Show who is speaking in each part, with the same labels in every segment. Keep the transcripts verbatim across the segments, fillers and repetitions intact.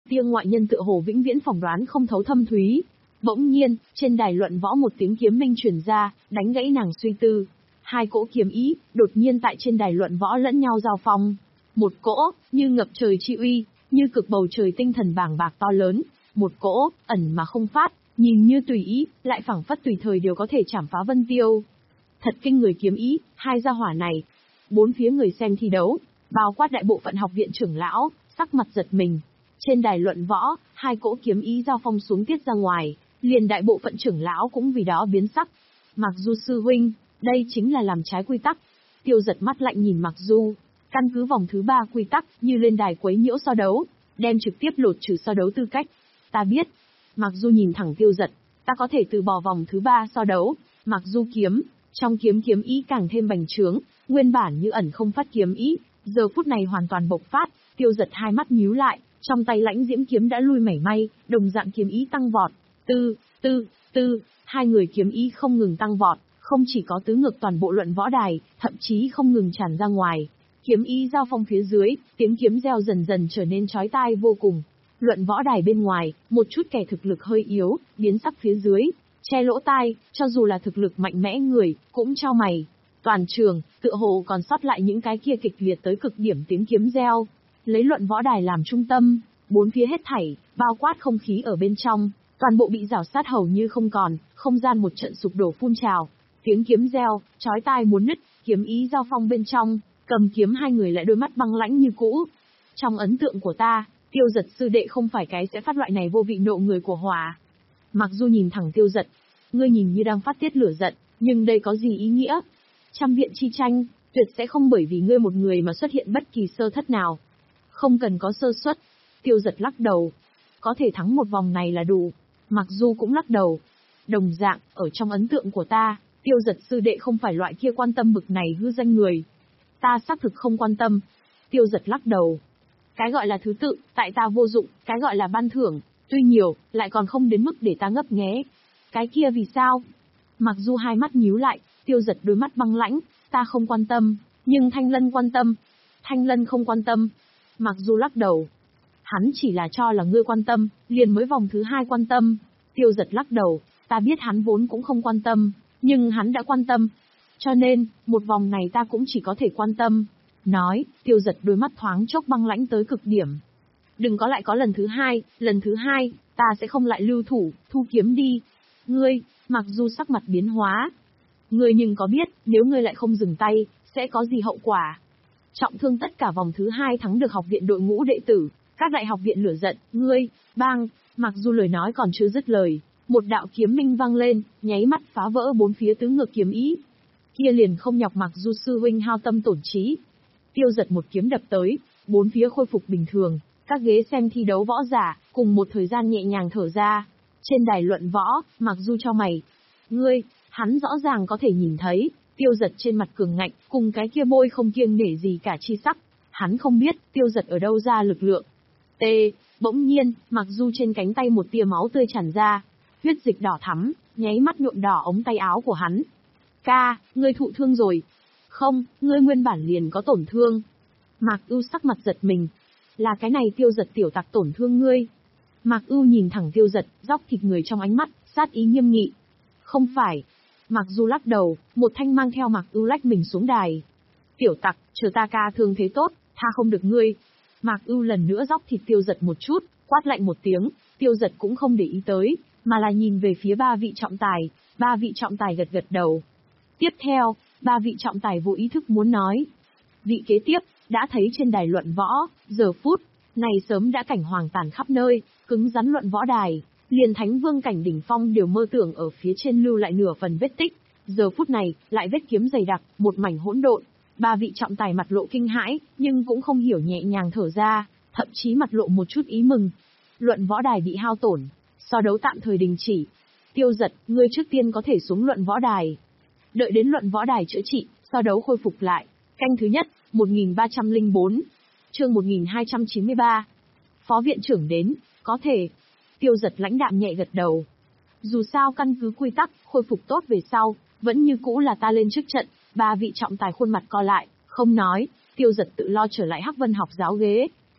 Speaker 1: tia ngoại nhân tựa hồ vĩnh viễn phỏng đoán không thấu thâm thúy. Bỗng nhiên, trên đài luận võ một tiếng kiếm minh truyền ra, đánh gãy nàng suy tư. Hai cỗ kiếm ý, đột nhiên tại trên đài luận võ lẫn nhau giao phong. Một cỗ, như ngập trời chi uy, như cực bầu trời tinh thần bàng bạc to lớn. Một cỗ, ẩn mà không phát, nhìn như tùy ý, lại phảng phất tùy thời đều có thể chảm phá vân tiêu. Thật kinh người kiếm ý, hai gia hỏa này. Bốn phía người xem thi đấu, bao quát đại bộ phận học viện trưởng lão, sắc mặt giật mình. Trên đài luận võ, hai cỗ kiếm ý giao phong xuống tiết ra ngoài, liền đại bộ phận trưởng lão cũng vì đó biến sắc. Mặc Du sư huynh, đây chính là làm trái quy tắc. Tiêu Giật mắt lạnh nhìn Mặc Du, căn cứ vòng thứ ba quy tắc, như lên đài quấy nhiễu so đấu, đem trực tiếp lột trừ so đấu tư cách. Ta biết. Mặc Du nhìn thẳng Tiêu Giật, ta có thể từ bỏ vòng thứ ba so đấu. Mặc Du kiếm, trong kiếm kiếm ý càng thêm bành trướng, nguyên bản như ẩn không phát kiếm ý, giờ phút này hoàn toàn bộc phát. Tiêu Giật hai mắt nhíu lại, trong tay lãnh diễm kiếm đã lui mảy may, đồng dạng kiếm ý tăng vọt. Tư, tư, tư, hai người kiếm ý không ngừng tăng vọt, không chỉ có tứ ngược toàn bộ luận võ đài, thậm chí không ngừng tràn ra ngoài. Kiếm ý giao phong phía dưới, tiếng kiếm reo dần dần trở nên chói tai vô cùng. Luận võ đài bên ngoài, một chút kẻ thực lực hơi yếu, biến sắc phía dưới, che lỗ tai, cho dù là thực lực mạnh mẽ người, cũng chau mày. Toàn trường, tựa hồ còn sót lại những cái kia kịch liệt tới cực điểm tiếng kiếm reo. Lấy luận võ đài làm trung tâm, bốn phía hết thảy, bao quát không khí ở bên trong, toàn bộ bị rào sát hầu như không còn, không gian một trận sụp đổ phun trào. Tiếng kiếm reo, chói tai muốn nứt, kiếm ý giao phong bên trong, cầm kiếm hai người lại đôi mắt băng lãnh như cũ. Trong ấn tượng của ta, Tiêu Giật sư đệ không phải cái sẽ phát loại này vô vị nộ người của hỏa. Mặc dù nhìn thẳng Tiêu Giật, ngươi nhìn như đang phát tiết lửa giận, nhưng đây có gì ý nghĩa? Trăm viện chi tranh, tuyệt sẽ không bởi vì ngươi một người mà xuất hiện bất kỳ sơ thất nào. Không cần có sơ suất. Tiêu Giật lắc đầu. Có thể thắng một vòng này là đủ. Mặc dù cũng lắc đầu. Đồng dạng, ở trong ấn tượng của ta, Tiêu Giật sư đệ không phải loại kia quan tâm bực này hư danh người. Ta xác thực không quan tâm. Tiêu Giật lắc đầu. Cái gọi là thứ tự, tại ta vô dụng, cái gọi là ban thưởng, tuy nhiều, lại còn không đến mức để ta ngấp nghé. Cái kia vì sao? Mặc dù hai mắt nhíu lại, Tiêu Giật đôi mắt băng lãnh, ta không quan tâm, nhưng Thanh Lân quan tâm. Thanh Lân không quan tâm. Mặc dù lắc đầu. Hắn chỉ là cho là ngươi quan tâm, liền mới vòng thứ hai quan tâm. Tiêu Giật lắc đầu, ta biết hắn vốn cũng không quan tâm, nhưng hắn đã quan tâm. Cho nên, một vòng này ta cũng chỉ có thể quan tâm. Nói, Tiêu Giật đôi mắt thoáng chốc băng lãnh tới cực điểm. Đừng có lại có lần thứ hai, lần thứ hai, ta sẽ không lại lưu thủ, thu kiếm đi. Ngươi, Mặc dù sắc mặt biến hóa. Ngươi nhưng có biết, nếu ngươi lại không dừng tay, sẽ có gì hậu quả? Trọng thương tất cả vòng thứ hai thắng được học viện đội ngũ đệ tử, các đại học viện lửa giận, ngươi, bang, Mặc dù lời nói còn chưa dứt lời, một đạo kiếm minh vang lên, nháy mắt phá vỡ bốn phía tứ ngược kiếm ý. Kia liền không nhọc Mặc dù sư huynh hao tâm tổn trí. Tiêu Giật một kiếm đập tới, bốn phía khôi phục bình thường, các ghế xem thi đấu võ giả, cùng một thời gian nhẹ nhàng thở ra. Trên đài luận võ, Mặc dù cho mày. Ngươi, hắn rõ ràng có thể nhìn thấy, Tiêu Giật trên mặt cường ngạnh, cùng cái kia bôi không kiêng nể gì cả chi sắc. Hắn không biết, Tiêu Giật ở đâu ra lực lượng. T, bỗng nhiên, Mặc dù trên cánh tay một tia máu tươi tràn ra, huyết dịch đỏ thắm, nháy mắt nhuộm đỏ ống tay áo của hắn. Ca, ngươi thụ thương rồi. Không, ngươi nguyên bản liền có tổn thương. Mạc Ưu sắc mặt giật mình. Là cái này Tiêu Giật tiểu tặc tổn thương ngươi. Mạc Ưu nhìn thẳng Tiêu Giật, dóc thịt người trong ánh mắt, sát ý nghiêm nghị. Không phải. Mạc Du lắc đầu, một thanh mang theo Mạc Ưu lách mình xuống đài. Tiểu tặc, chờ ta ca thương thế tốt, tha không được ngươi. Mạc Ưu lần nữa dóc thịt Tiêu Giật một chút, quát lạnh một tiếng, Tiêu Giật cũng không để ý tới, mà là nhìn về phía ba vị trọng tài, ba vị trọng tài gật gật đầu. Tiếp theo, ba vị trọng tài vô ý thức muốn nói. Vị kế tiếp, đã thấy trên đài luận võ, giờ phút này sớm đã cảnh hoàng tàn khắp nơi, cứng rắn luận võ đài, liền Thánh Vương cảnh đỉnh phong đều mơ tưởng ở phía trên lưu lại nửa phần vết tích, giờ phút này, lại vết kiếm dày đặc, một mảnh hỗn độn. Ba vị trọng tài mặt lộ kinh hãi, nhưng cũng không hiểu nhẹ nhàng thở ra, thậm chí mặt lộ một chút ý mừng. Luận võ đài bị hao tổn, so đấu tạm thời đình chỉ. Tiêu Giật, ngươi trước tiên có thể xuống luận võ đài. Đợi đến luận võ đài chữa trị, so đấu khôi phục lại. Canh thứ nhất, một nghìn ba trăm lẻ bốn, chương một nghìn hai trăm chín mươi ba. Phó viện trưởng đến, có thể. Tiêu Giật lãnh đạm nhẹ gật đầu. Dù sao căn cứ quy tắc, khôi phục tốt về sau, vẫn như cũ là ta lên trước trận. Ba vị trọng tài khuôn mặt co lại, không nói, Tiêu Giật tự lo trở lại Hắc Vân học giáo ghế.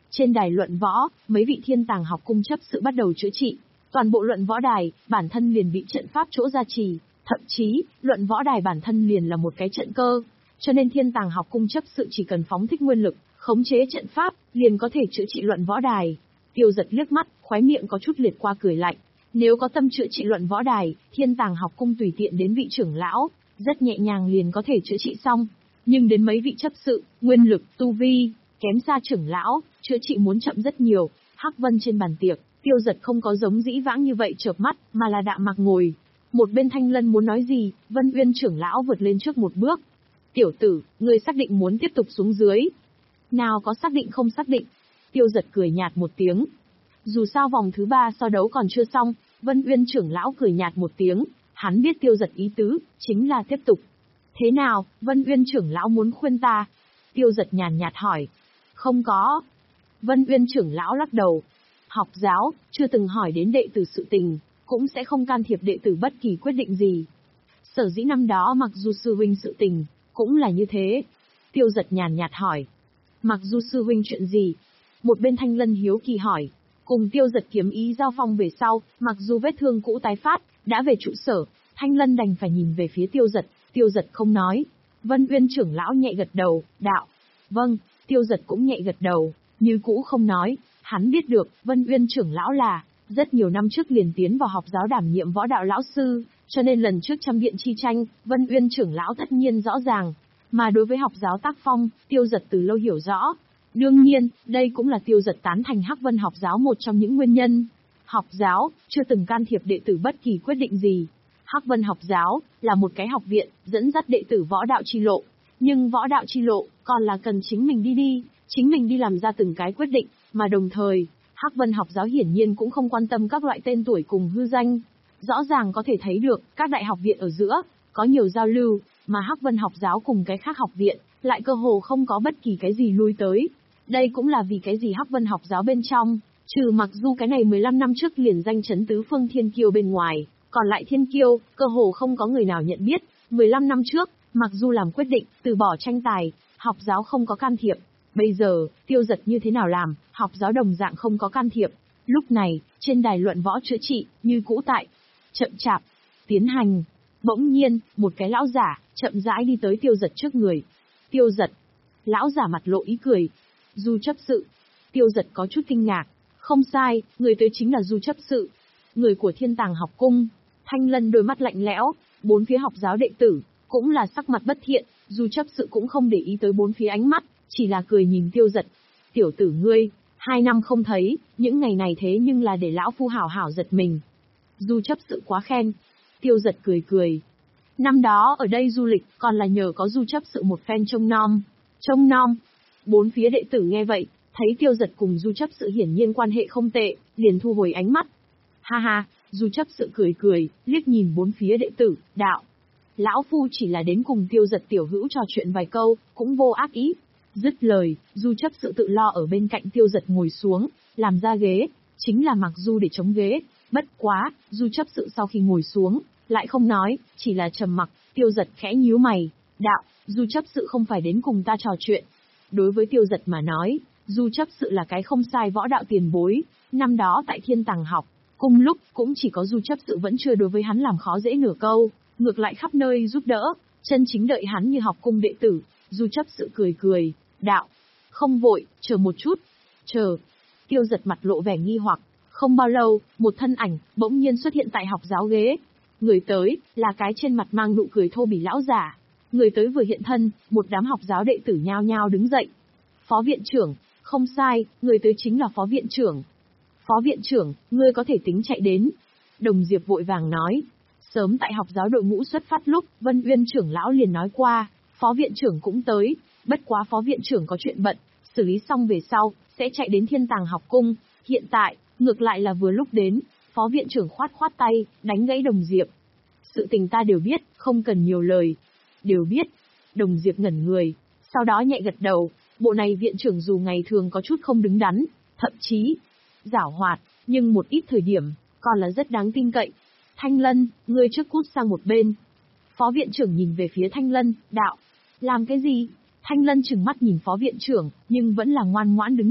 Speaker 1: Trên đài luận võ, mấy vị thiên tàng học cung chấp sự bắt đầu chữa trị. Toàn bộ luận võ đài, bản thân liền bị trận pháp chỗ gia trì, thậm chí, luận võ đài bản thân liền là một cái trận cơ. Cho nên thiên tàng học cung chấp sự chỉ cần phóng thích nguyên lực, khống chế trận pháp, liền có thể chữa trị luận võ đài. Tiêu Giật liếc mắt, khóe miệng có chút liệt qua cười lạnh. Nếu có tâm chữa trị luận võ đài, thiên tàng học cung tùy tiện đến vị trưởng lão, rất nhẹ nhàng liền có thể chữa trị xong. Nhưng đến mấy vị chấp sự, nguyên lực, tu vi, kém xa trưởng lão, chữa trị muốn chậm rất nhiều. Hắc Vân trên bàn tiệc, Tiêu Giật không có giống dĩ vãng như vậy chợp mắt, mà là đạm mạc ngồi. Một bên Thanh Lân muốn nói gì, Vân Uyên trưởng lão vượt lên trước một bước. Tiểu tử, ngươi xác định muốn tiếp tục xuống dưới. Nào có xác định không xác định. Tiêu Giật cười nhạt một tiếng. Dù sao vòng thứ ba so đấu còn chưa xong, Vân Uyên trưởng lão cười nhạt một tiếng. Hắn biết Tiêu Giật ý tứ, chính là tiếp tục. Thế nào, Vân Uyên trưởng lão muốn khuyên ta? Tiêu Giật nhàn nhạt hỏi. Không có. Vân Uyên trưởng lão lắc đầu. Học giáo, chưa từng hỏi đến đệ tử sự tình, cũng sẽ không can thiệp đệ tử bất kỳ quyết định gì. Sở dĩ năm đó mặc dù sư huynh sự tình, cũng là như thế. Tiêu Giật nhàn nhạt hỏi. Mặc dù sư huynh chuyện gì? Một bên Thanh Lân hiếu kỳ hỏi. Cùng Tiêu Giật kiếm ý giao phong về sau, mặc dù vết thương cũ tái phát, đã về trụ sở, Thanh Lân đành phải nhìn về phía Tiêu Giật. Tiêu Giật không nói. Vân Uyên trưởng lão nhẹ gật đầu, đạo. Vâng, Tiêu Giật cũng nhẹ gật đầu, như cũ không nói. Hắn biết được, Vân Uyên trưởng lão là, rất nhiều năm trước liền tiến vào học giáo đảm nhiệm võ đạo lão sư, cho nên lần trước trăm viện chi tranh, Vân Uyên trưởng lão tất nhiên rõ ràng. Mà đối với học giáo tác phong, Tiêu Giật từ lâu hiểu rõ. Đương nhiên, đây cũng là Tiêu Giật tán thành Hắc Vân học giáo một trong những nguyên nhân. Học giáo, chưa từng can thiệp đệ tử bất kỳ quyết định gì. Hắc Vân học giáo, là một cái học viện, dẫn dắt đệ tử võ đạo chi lộ. Nhưng võ đạo chi lộ, còn là cần chính mình đi đi, chính mình đi làm ra từng cái quyết định, mà đồng thời, Hắc Vân học giáo hiển nhiên cũng không quan tâm các loại tên tuổi cùng hư danh. Rõ ràng có thể thấy được, các đại học viện ở giữa, có nhiều giao lưu, mà Hắc Vân học giáo cùng cái khác học viện, lại cơ hồ không có bất kỳ cái gì lui tới. Đây cũng là vì cái gì Hắc Vân học giáo bên trong, trừ mặc dù cái này mười lăm năm trước liền danh chấn tứ phương thiên kiêu bên ngoài, còn lại thiên kiêu, cơ hồ không có người nào nhận biết. mười lăm năm trước, mặc dù làm quyết định, từ bỏ tranh tài, học giáo không có can thiệp. Bây giờ, Tiêu Giật như thế nào làm, học giáo đồng dạng không có can thiệp. Lúc này, trên đài luận võ chữa trị, như cũ tại, chậm chạp, tiến hành. Bỗng nhiên, một cái lão giả, chậm rãi đi tới Tiêu Giật trước người. Tiêu Giật. Lão giả mặt lộ ý cười. Du chấp sự. Tiêu Giật có chút kinh ngạc. Không sai, người tới chính là Du chấp sự. Người của Thiên Tàng học cung. Thanh Lân đôi mắt lạnh lẽo, bốn phía học giáo đệ tử, cũng là sắc mặt bất thiện. Du chấp sự cũng không để ý tới bốn phía ánh mắt, chỉ là cười nhìn Tiêu Giật. Tiểu tử ngươi, hai năm không thấy, những ngày này thế nhưng là để lão phu hảo hảo giật mình. Du chấp sự quá khen. Tiêu Giật cười cười. Năm đó ở đây du lịch, còn là nhờ có Du chấp sự một phen trông nom. Trông nom. Bốn phía đệ tử nghe vậy, thấy Tiêu Giật cùng Du chấp sự hiển nhiên quan hệ không tệ, liền thu hồi ánh mắt. Ha ha, Du chấp sự cười cười, liếc nhìn bốn phía đệ tử, đạo. Lão phu chỉ là đến cùng Tiêu Giật tiểu hữu trò chuyện vài câu, cũng vô ác ý. Dứt lời, Du chấp sự tự lo ở bên cạnh Tiêu Giật ngồi xuống, làm ra ghế, chính là mặc Du để chống ghế. Bất quá, Du chấp sự sau khi ngồi xuống, lại không nói, chỉ là trầm mặc. Tiêu Giật khẽ nhíu mày, đạo, Du chấp sự không phải đến cùng ta trò chuyện. Đối với Tiêu Giật mà nói, Du chấp sự là cái không sai võ đạo tiền bối, năm đó tại Thiên Tàng học, cùng lúc cũng chỉ có Du chấp sự vẫn chưa đối với hắn làm khó dễ nửa câu, ngược lại khắp nơi giúp đỡ, chân chính đợi hắn như học cung đệ tử. Du chấp sự cười cười, đạo, không vội, chờ một chút, chờ. Tiêu Giật mặt lộ vẻ nghi hoặc, không bao lâu, một thân ảnh bỗng nhiên xuất hiện tại học giáo ghế. Người tới, là cái trên mặt mang nụ cười thô bỉ lão giả. Người tới vừa hiện thân, một đám học giáo đệ tử nhao nhao đứng dậy. Phó viện trưởng, không sai, người tới chính là phó viện trưởng. Phó viện trưởng, ngươi có thể tính chạy đến. Đồng Diệp vội vàng nói. Sớm tại học giáo đội ngũ xuất phát lúc, Vân Uyên trưởng lão liền nói qua, phó viện trưởng cũng tới, bất quá phó viện trưởng có chuyện bận, xử lý xong về sau, sẽ chạy đến Thiên Tàng học cung. Hiện tại, ngược lại là vừa lúc đến, phó viện trưởng khoát khoát tay, đánh gãy Đồng Diệp. Sự tình ta đều biết, không cần nhiều lời. Đều biết. Đồng Diệp ngẩn người, sau đó nhẹ gật đầu, bộ này viện trưởng dù ngày thường có chút không đứng đắn, thậm chí giảo hoạt, nhưng một ít thời điểm, còn là rất đáng tin cậy. Thanh Lân, ngươi trước cút sang một bên. Phó viện trưởng nhìn về phía Thanh Lân, đạo. Làm cái gì? Thanh Lân trừng mắt nhìn phó viện trưởng, nhưng vẫn là ngoan ngoãn đứng dậy.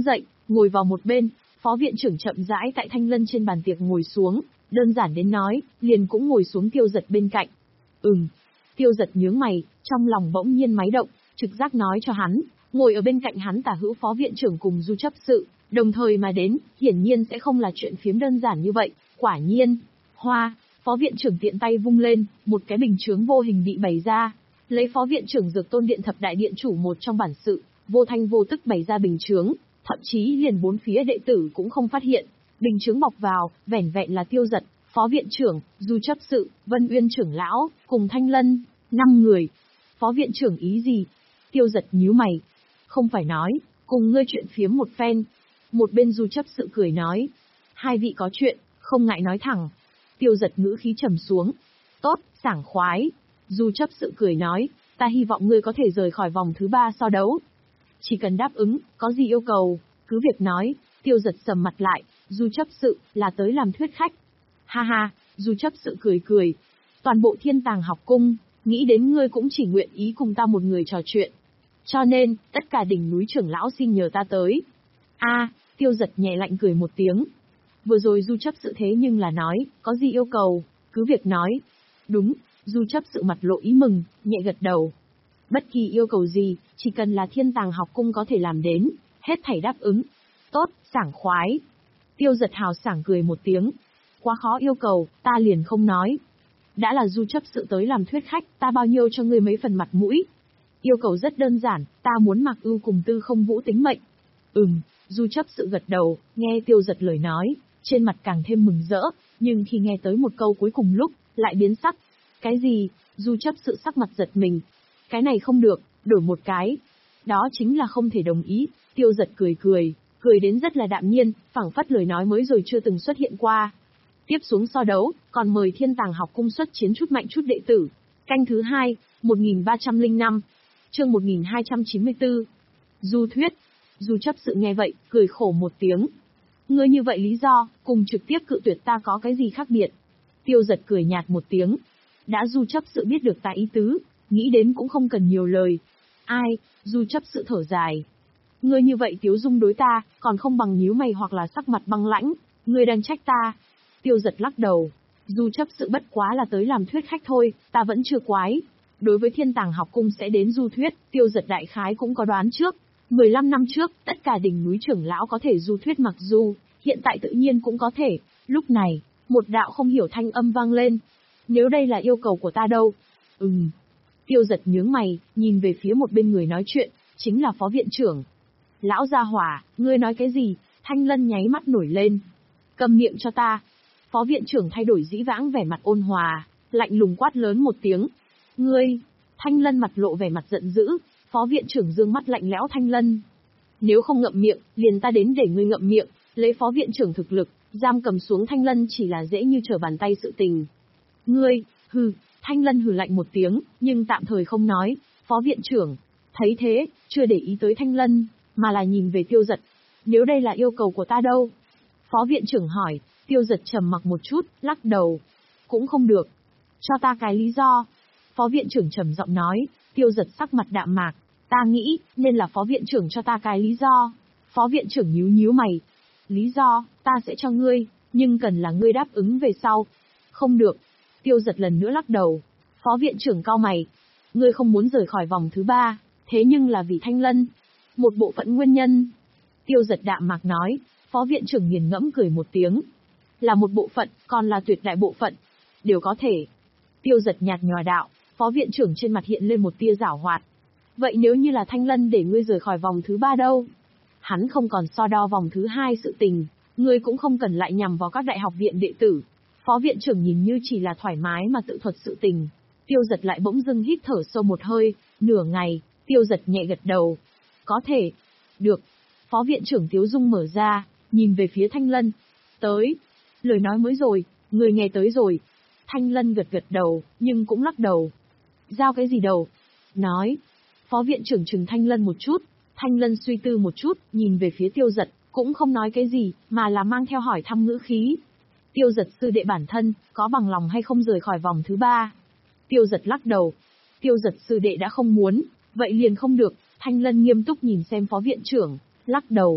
Speaker 1: Ngồi vào một bên, phó viện trưởng chậm rãi tại Thanh Lân trên bàn tiệc ngồi xuống, đơn giản đến nói, liền cũng ngồi xuống Tiêu Giật bên cạnh. Ừm. Tiêu Giật nhướng mày, trong lòng bỗng nhiên máy động, trực giác nói cho hắn, ngồi ở bên cạnh hắn tả hữu phó viện trưởng cùng Du chấp sự, đồng thời mà đến, hiển nhiên sẽ không là chuyện phiếm đơn giản như vậy, quả nhiên. Hoa, phó viện trưởng tiện tay vung lên, một cái bình chướng vô hình bị bày ra. Lấy phó viện trưởng Dược Tôn Điện thập đại điện chủ một trong bản sự, vô thanh vô tức bày ra bình chướng, thậm chí liền bốn phía đệ tử cũng không phát hiện. Bình chướng bọc vào, vẻn vẹn là Tiêu Giật, phó viện trưởng, Du chấp sự, Vân Uyên trưởng lão, cùng Thanh Lân, năm người. Phó viện trưởng ý gì? Tiêu Giật nhíu mày. Không phải nói, cùng ngươi chuyện phiếm một phen. Một bên Du chấp sự cười nói. Hai vị có chuyện, không ngại nói thẳng. Tiêu Giật ngữ khí trầm xuống. Tốt, sảng khoái. Du chấp sự cười nói, ta hy vọng ngươi có thể rời khỏi vòng thứ ba so đấu. Chỉ cần đáp ứng, có gì yêu cầu, cứ việc nói. Tiêu Giật sầm mặt lại, Du chấp sự, là tới làm thuyết khách. Ha ha, Du chấp sự cười cười. Toàn bộ Thiên Tàng học cung, nghĩ đến ngươi cũng chỉ nguyện ý cùng ta một người trò chuyện. Cho nên, tất cả đỉnh núi trưởng lão xin nhờ ta tới. A, Tiêu Giật nhẹ lạnh cười một tiếng. Vừa rồi Du chấp sự thế nhưng là nói, có gì yêu cầu, cứ việc nói. Đúng, Du chấp sự mặt lộ ý mừng, nhẹ gật đầu. Bất kỳ yêu cầu gì, chỉ cần là Thiên Tàng học cung có thể làm đến, hết thảy đáp ứng. Tốt, sảng khoái. Tiêu Giật hào sảng cười một tiếng. Quá khó yêu cầu, ta liền không nói. Đã là Du chấp sự tới làm thuyết khách, ta bao nhiêu cho ngươi mấy phần mặt mũi. Yêu cầu rất đơn giản, ta muốn Mạc Ưu cùng Tư Không Vũ tính mệnh. Ừm, Du chấp sự gật đầu, nghe Tiêu Giật lời nói, trên mặt càng thêm mừng rỡ, nhưng khi nghe tới một câu cuối cùng lúc, lại biến sắc. Cái gì? Du chấp sự sắc mặt giật mình. Cái này không được, đổi một cái. Đó chính là không thể đồng ý. Tiêu Giật cười cười, cười đến rất là đạm nhiên, phảng phất lời nói mới rồi chưa từng xuất hiện qua. Tiếp xuống so đấu, còn mời Thiên Tàng học cung xuất chiến chút mạnh chút đệ tử. Canh thứ hai, một nghìn ba trăm lẻ năm, chương một nghìn hai trăm chín mươi tư. Du thuyết. Du chấp sự nghe vậy, cười khổ một tiếng. Ngươi như vậy lý do, cùng trực tiếp cự tuyệt ta có cái gì khác biệt? Tiêu Giật cười nhạt một tiếng. Đã Du chấp sự biết được ta ý tứ, nghĩ đến cũng không cần nhiều lời. Ai? Du chấp sự thở dài. Ngươi như vậy tiếu dung đối ta, còn không bằng nhíu mày hoặc là sắc mặt băng lãnh. Ngươi đang trách ta. Tiêu Giật lắc đầu. Du chấp sự bất quá là tới làm thuyết khách thôi, ta vẫn chưa quái. Đối với Thiên Tàng học cung sẽ đến du thuyết, Tiêu Giật đại khái cũng có đoán trước. mười lăm năm trước, tất cả đỉnh núi trưởng lão có thể du thuyết mặc dù, hiện tại tự nhiên cũng có thể. Lúc này, một đạo không hiểu thanh âm vang lên. Nếu đây là yêu cầu của ta đâu? Ừm. Tiêu Giật nhướng mày, nhìn về phía một bên người nói chuyện, chính là phó viện trưởng. Lão gia hỏa, ngươi nói cái gì? Thanh Lân nháy mắt nổi lên. Cầm miệng cho ta. Phó viện trưởng thay đổi dĩ vãng vẻ mặt ôn hòa, lạnh lùng quát lớn một tiếng. Ngươi! Thanh Lân mặt lộ vẻ mặt giận dữ, phó viện trưởng dương mắt lạnh lẽo Thanh Lân. Nếu không ngậm miệng, liền ta đến để ngươi ngậm miệng, lấy phó viện trưởng thực lực, giam cầm xuống Thanh Lân chỉ là dễ như trở bàn tay sự tình. Ngươi! Hừ! Thanh Lân hừ lạnh một tiếng, nhưng tạm thời không nói. Phó viện trưởng, thấy thế, chưa để ý tới Thanh Lân, mà là nhìn về Tiêu Giật. Nếu đây là yêu cầu của ta đâu? Phó viện trưởng hỏi. Tiêu Giật trầm mặc một chút, lắc đầu. Cũng không được. Cho ta cái lý do. Phó viện trưởng trầm giọng nói. Tiêu Giật sắc mặt đạm mạc. Ta nghĩ, nên là phó viện trưởng cho ta cái lý do. Phó viện trưởng nhíu nhíu mày. Lý do, ta sẽ cho ngươi, nhưng cần là ngươi đáp ứng về sau. Không được. Tiêu Giật lần nữa lắc đầu. Phó viện trưởng cau mày. Ngươi không muốn rời khỏi vòng thứ ba, thế nhưng là vì Thanh Lân. Một bộ phận nguyên nhân. Tiêu Giật đạm mạc nói. Phó viện trưởng nghiền ngẫm cười một tiếng. Là một bộ phận, còn là tuyệt đại bộ phận. Đều có thể. Tiêu Giật nhạt nhòa đạo, phó viện trưởng trên mặt hiện lên một tia giảo hoạt. Vậy nếu như là Thanh Lân để ngươi rời khỏi vòng thứ ba đâu? Hắn không còn so đo vòng thứ hai sự tình, ngươi cũng không cần lại nhằm vào các đại học viện đệ tử. Phó viện trưởng nhìn như chỉ là thoải mái mà tự thuật sự tình. Tiêu Giật lại bỗng dưng hít thở sâu một hơi, nửa ngày, Tiêu Giật nhẹ gật đầu. Có thể. Được. Phó viện trưởng tiếu dung mở ra, nhìn về phía Thanh Lân. Tới. Lời nói mới rồi, người nghe tới rồi. Thanh Lân gật gật đầu, nhưng cũng lắc đầu. Giao cái gì đầu? Nói. Phó viện trưởng trừng Thanh Lân một chút. Thanh Lân suy tư một chút, nhìn về phía Tiêu Giật, cũng không nói cái gì, mà là mang theo hỏi thăm ngữ khí. Tiêu Giật sư đệ bản thân, có bằng lòng hay không rời khỏi vòng thứ ba? Tiêu Giật lắc đầu. Tiêu Giật sư đệ đã không muốn, vậy liền không được. Thanh Lân nghiêm túc nhìn xem phó viện trưởng, lắc đầu.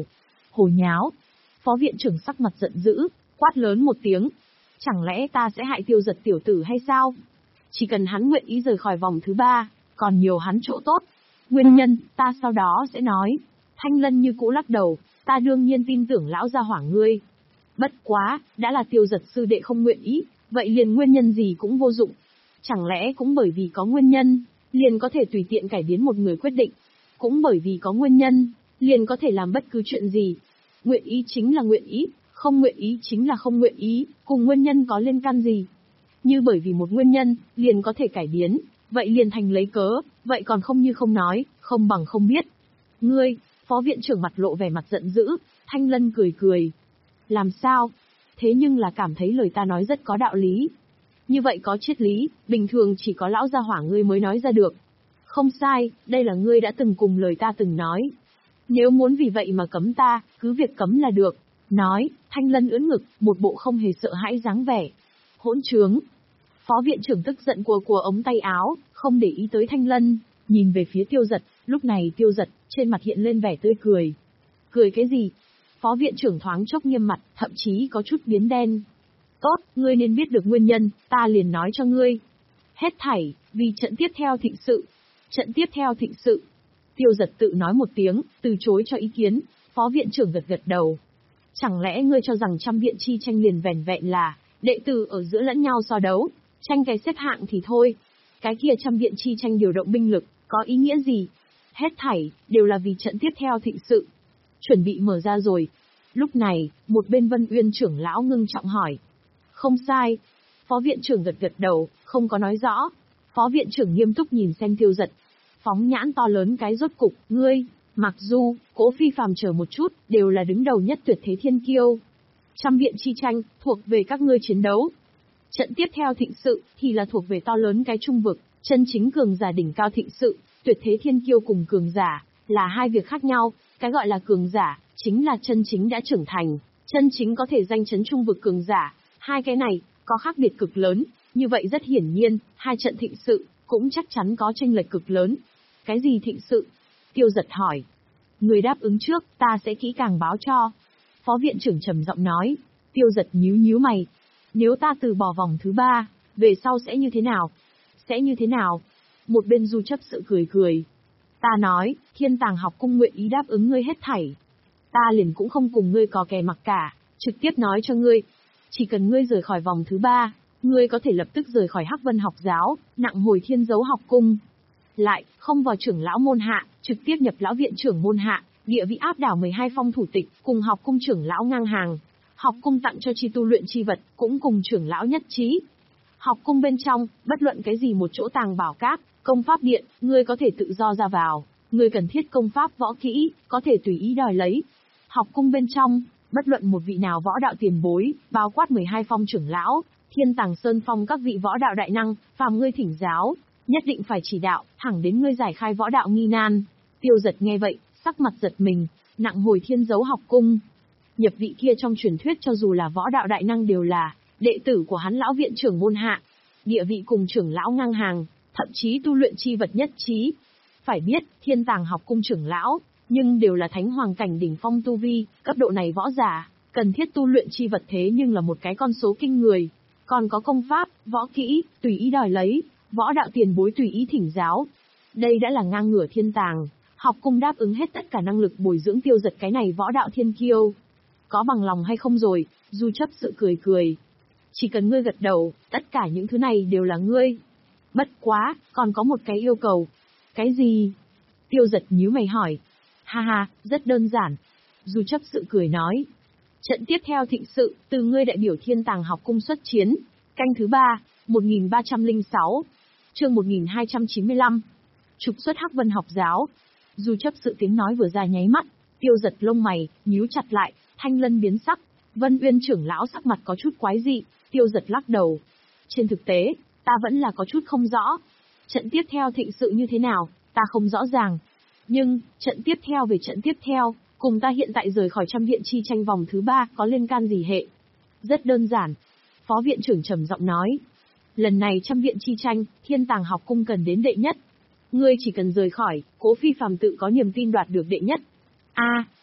Speaker 1: Hồ nháo. Phó viện trưởng sắc mặt giận dữ, quát lớn một tiếng. Chẳng lẽ ta sẽ hại Tiêu Giật tiểu tử hay sao? Chỉ cần hắn nguyện ý rời khỏi vòng thứ ba, còn nhiều hắn chỗ tốt. Nguyên nhân, ta sau đó sẽ nói. Thanh Lân như cũ lắc đầu, ta đương nhiên tin tưởng lão gia hỏa ngươi. Bất quá, đã là Tiêu Giật sư đệ không nguyện ý, vậy liền nguyên nhân gì cũng vô dụng. Chẳng lẽ cũng bởi vì có nguyên nhân, liền có thể tùy tiện cải biến một người quyết định. Cũng bởi vì có nguyên nhân, liền có thể làm bất cứ chuyện gì. Nguyện ý chính là nguyện ý, không nguyện ý chính là không nguyện ý, cùng nguyên nhân có liên can gì. Như bởi vì một nguyên nhân, liền có thể cải biến, vậy liền thành lấy cớ, vậy còn không như không nói, không bằng không biết. Ngươi, phó viện trưởng mặt lộ vẻ mặt giận dữ, Thanh Lân cười cười. Làm sao? Thế nhưng là cảm thấy lời ta nói rất có đạo lý. Như vậy có triết lý, bình thường chỉ có lão gia hỏa ngươi mới nói ra được. Không sai, đây là ngươi đã từng cùng lời ta từng nói. Nếu muốn vì vậy mà cấm ta, cứ việc cấm là được. Nói, Thanh Lân ưỡn ngực, một bộ không hề sợ hãi dáng vẻ. Hỗn trướng. Phó viện trưởng tức giận của của ống tay áo, không để ý tới Thanh Lân, nhìn về phía Tiêu Giật, lúc này Tiêu Giật, trên mặt hiện lên vẻ tươi cười. Cười cái gì? Phó viện trưởng thoáng chốc nghiêm mặt, thậm chí có chút biến đen. Tốt, ngươi nên biết được nguyên nhân, ta liền nói cho ngươi. Hết thảy, vì trận tiếp theo thịnh sự. Trận tiếp theo thịnh sự. Tiêu Giật tự nói một tiếng, từ chối cho ý kiến, phó viện trưởng gật gật đầu. Chẳng lẽ ngươi cho rằng trăm viện chi tranh liền vẻn vẹn là, đệ tử ở giữa lẫn nhau so đấu, tranh cái xếp hạng thì thôi. Cái kia trăm viện chi tranh điều động binh lực, có ý nghĩa gì? Hết thảy, đều là vì trận tiếp theo thịnh sự. Chuẩn bị mở ra rồi. Lúc này, một bên Vân Uyên trưởng lão ngưng trọng hỏi. Không sai. Phó viện trưởng gật gật đầu, không có nói rõ. Phó viện trưởng nghiêm túc nhìn xem Tiêu Giật. Phóng nhãn to lớn cái rốt cục, ngươi, mặc dù, Cố Phi Phàm chờ một chút, đều là đứng đầu nhất tuyệt thế thiên kiêu. Trăm viện chi tranh, thuộc về các ngươi chiến đấu. Trận tiếp theo thịnh sự, thì là thuộc về to lớn cái trung vực, chân chính cường giả đỉnh cao thịnh sự, tuyệt thế thiên kiêu cùng cường giả, là hai việc khác nhau. Cái gọi là cường giả, chính là chân chính đã trưởng thành, chân chính có thể danh chấn trung vực cường giả. Hai cái này, có khác biệt cực lớn, như vậy rất hiển nhiên, hai trận thịnh sự, cũng chắc chắn có chênh lệch cực lớn. Cái gì thịnh sự? Tiêu Giật hỏi. Người đáp ứng trước, ta sẽ kỹ càng báo cho. Phó viện trưởng trầm giọng nói. Tiêu Giật nhíu nhíu mày. Nếu ta từ bỏ vòng thứ ba, về sau sẽ như thế nào? Sẽ như thế nào? Một bên Du chấp sự cười cười. Ta nói, Thiên Tàng học cung nguyện ý đáp ứng ngươi hết thảy. Ta liền cũng không cùng ngươi có kè mặc cả, trực tiếp nói cho ngươi. Chỉ cần ngươi rời khỏi vòng thứ ba, ngươi có thể lập tức rời khỏi Hắc Vân học giáo, nặng hồi Thiên Dấu học cung. Lại, không vào trưởng lão môn hạ, trực tiếp nhập lão viện trưởng môn hạ, địa vị áp đảo mười hai phong thủ tịch, cùng học cung trưởng lão ngang hàng. Học cung tặng cho chi tu luyện chi vật, cũng cùng trưởng lão nhất trí. Học cung bên trong, bất luận cái gì một chỗ tàng bảo các, công pháp điện, ngươi có thể tự do ra vào, ngươi cần thiết công pháp võ kỹ, có thể tùy ý đòi lấy. Học cung bên trong, bất luận một vị nào võ đạo tiền bối, bao quát mười hai phong trưởng lão, Thiên Tàng Sơn phong các vị võ đạo đại năng, phàm ngươi thỉnh giáo, nhất định phải chỉ đạo, thẳng đến ngươi giải khai võ đạo nghi nan. Tiêu Giật nghe vậy, sắc mặt giật mình, nặng hồi Thiên Dấu học cung. Nhập vị kia trong truyền thuyết cho dù là võ đạo đại năng đều là đệ tử của hắn lão viện trưởng môn hạ, địa vị cùng trưởng lão ngang hàng, thậm chí tu luyện chi vật nhất trí. Phải biết, Thiên Tàng học cung trưởng lão, nhưng đều là thánh hoàng cảnh đỉnh phong tu vi, cấp độ này võ giả, cần thiết tu luyện chi vật thế nhưng là một cái con số kinh người. Còn có công pháp, võ kỹ, tùy ý đòi lấy, võ đạo tiền bối tùy ý thỉnh giáo. Đây đã là ngang ngửa Thiên Tàng học cung đáp ứng hết tất cả năng lực bồi dưỡng Tiêu Giật cái này võ đạo thiên kiêu. Có bằng lòng hay không rồi? Du chấp sự cười cười. Chỉ cần ngươi gật đầu, tất cả những thứ này đều là ngươi. Bất quá, còn có một cái yêu cầu. Cái gì? Tiêu Giật nhíu mày hỏi. Ha ha, rất đơn giản. Du chấp sự cười nói. Trận tiếp theo thịnh sự, từ ngươi đại biểu Thiên Tàng học cung xuất chiến. Canh thứ ba, một nghìn ba trăm lẻ sáu. Chương một nghìn hai trăm chín mươi lăm. Trục xuất Hắc Vân học giáo. Du chấp sự tiếng nói vừa ra nháy mắt, Tiêu Giật lông mày, nhíu chặt lại, Thanh Lân biến sắc. Vân Uyên trưởng lão sắc mặt có chút quái dị, Tiêu Giật lắc đầu. Trên thực tế, ta vẫn là có chút không rõ. Trận tiếp theo thịnh sự như thế nào, ta không rõ ràng. Nhưng, trận tiếp theo về trận tiếp theo, cùng ta hiện tại rời khỏi trăm viện chi tranh vòng thứ ba có liên can gì hệ? Rất đơn giản. Phó viện trưởng trầm giọng nói. Lần này trăm viện chi tranh, Thiên Tàng học cung cần đến đệ nhất. Ngươi chỉ cần rời khỏi, Cố Phi Phàm tự có niềm tin đoạt được đệ nhất. A,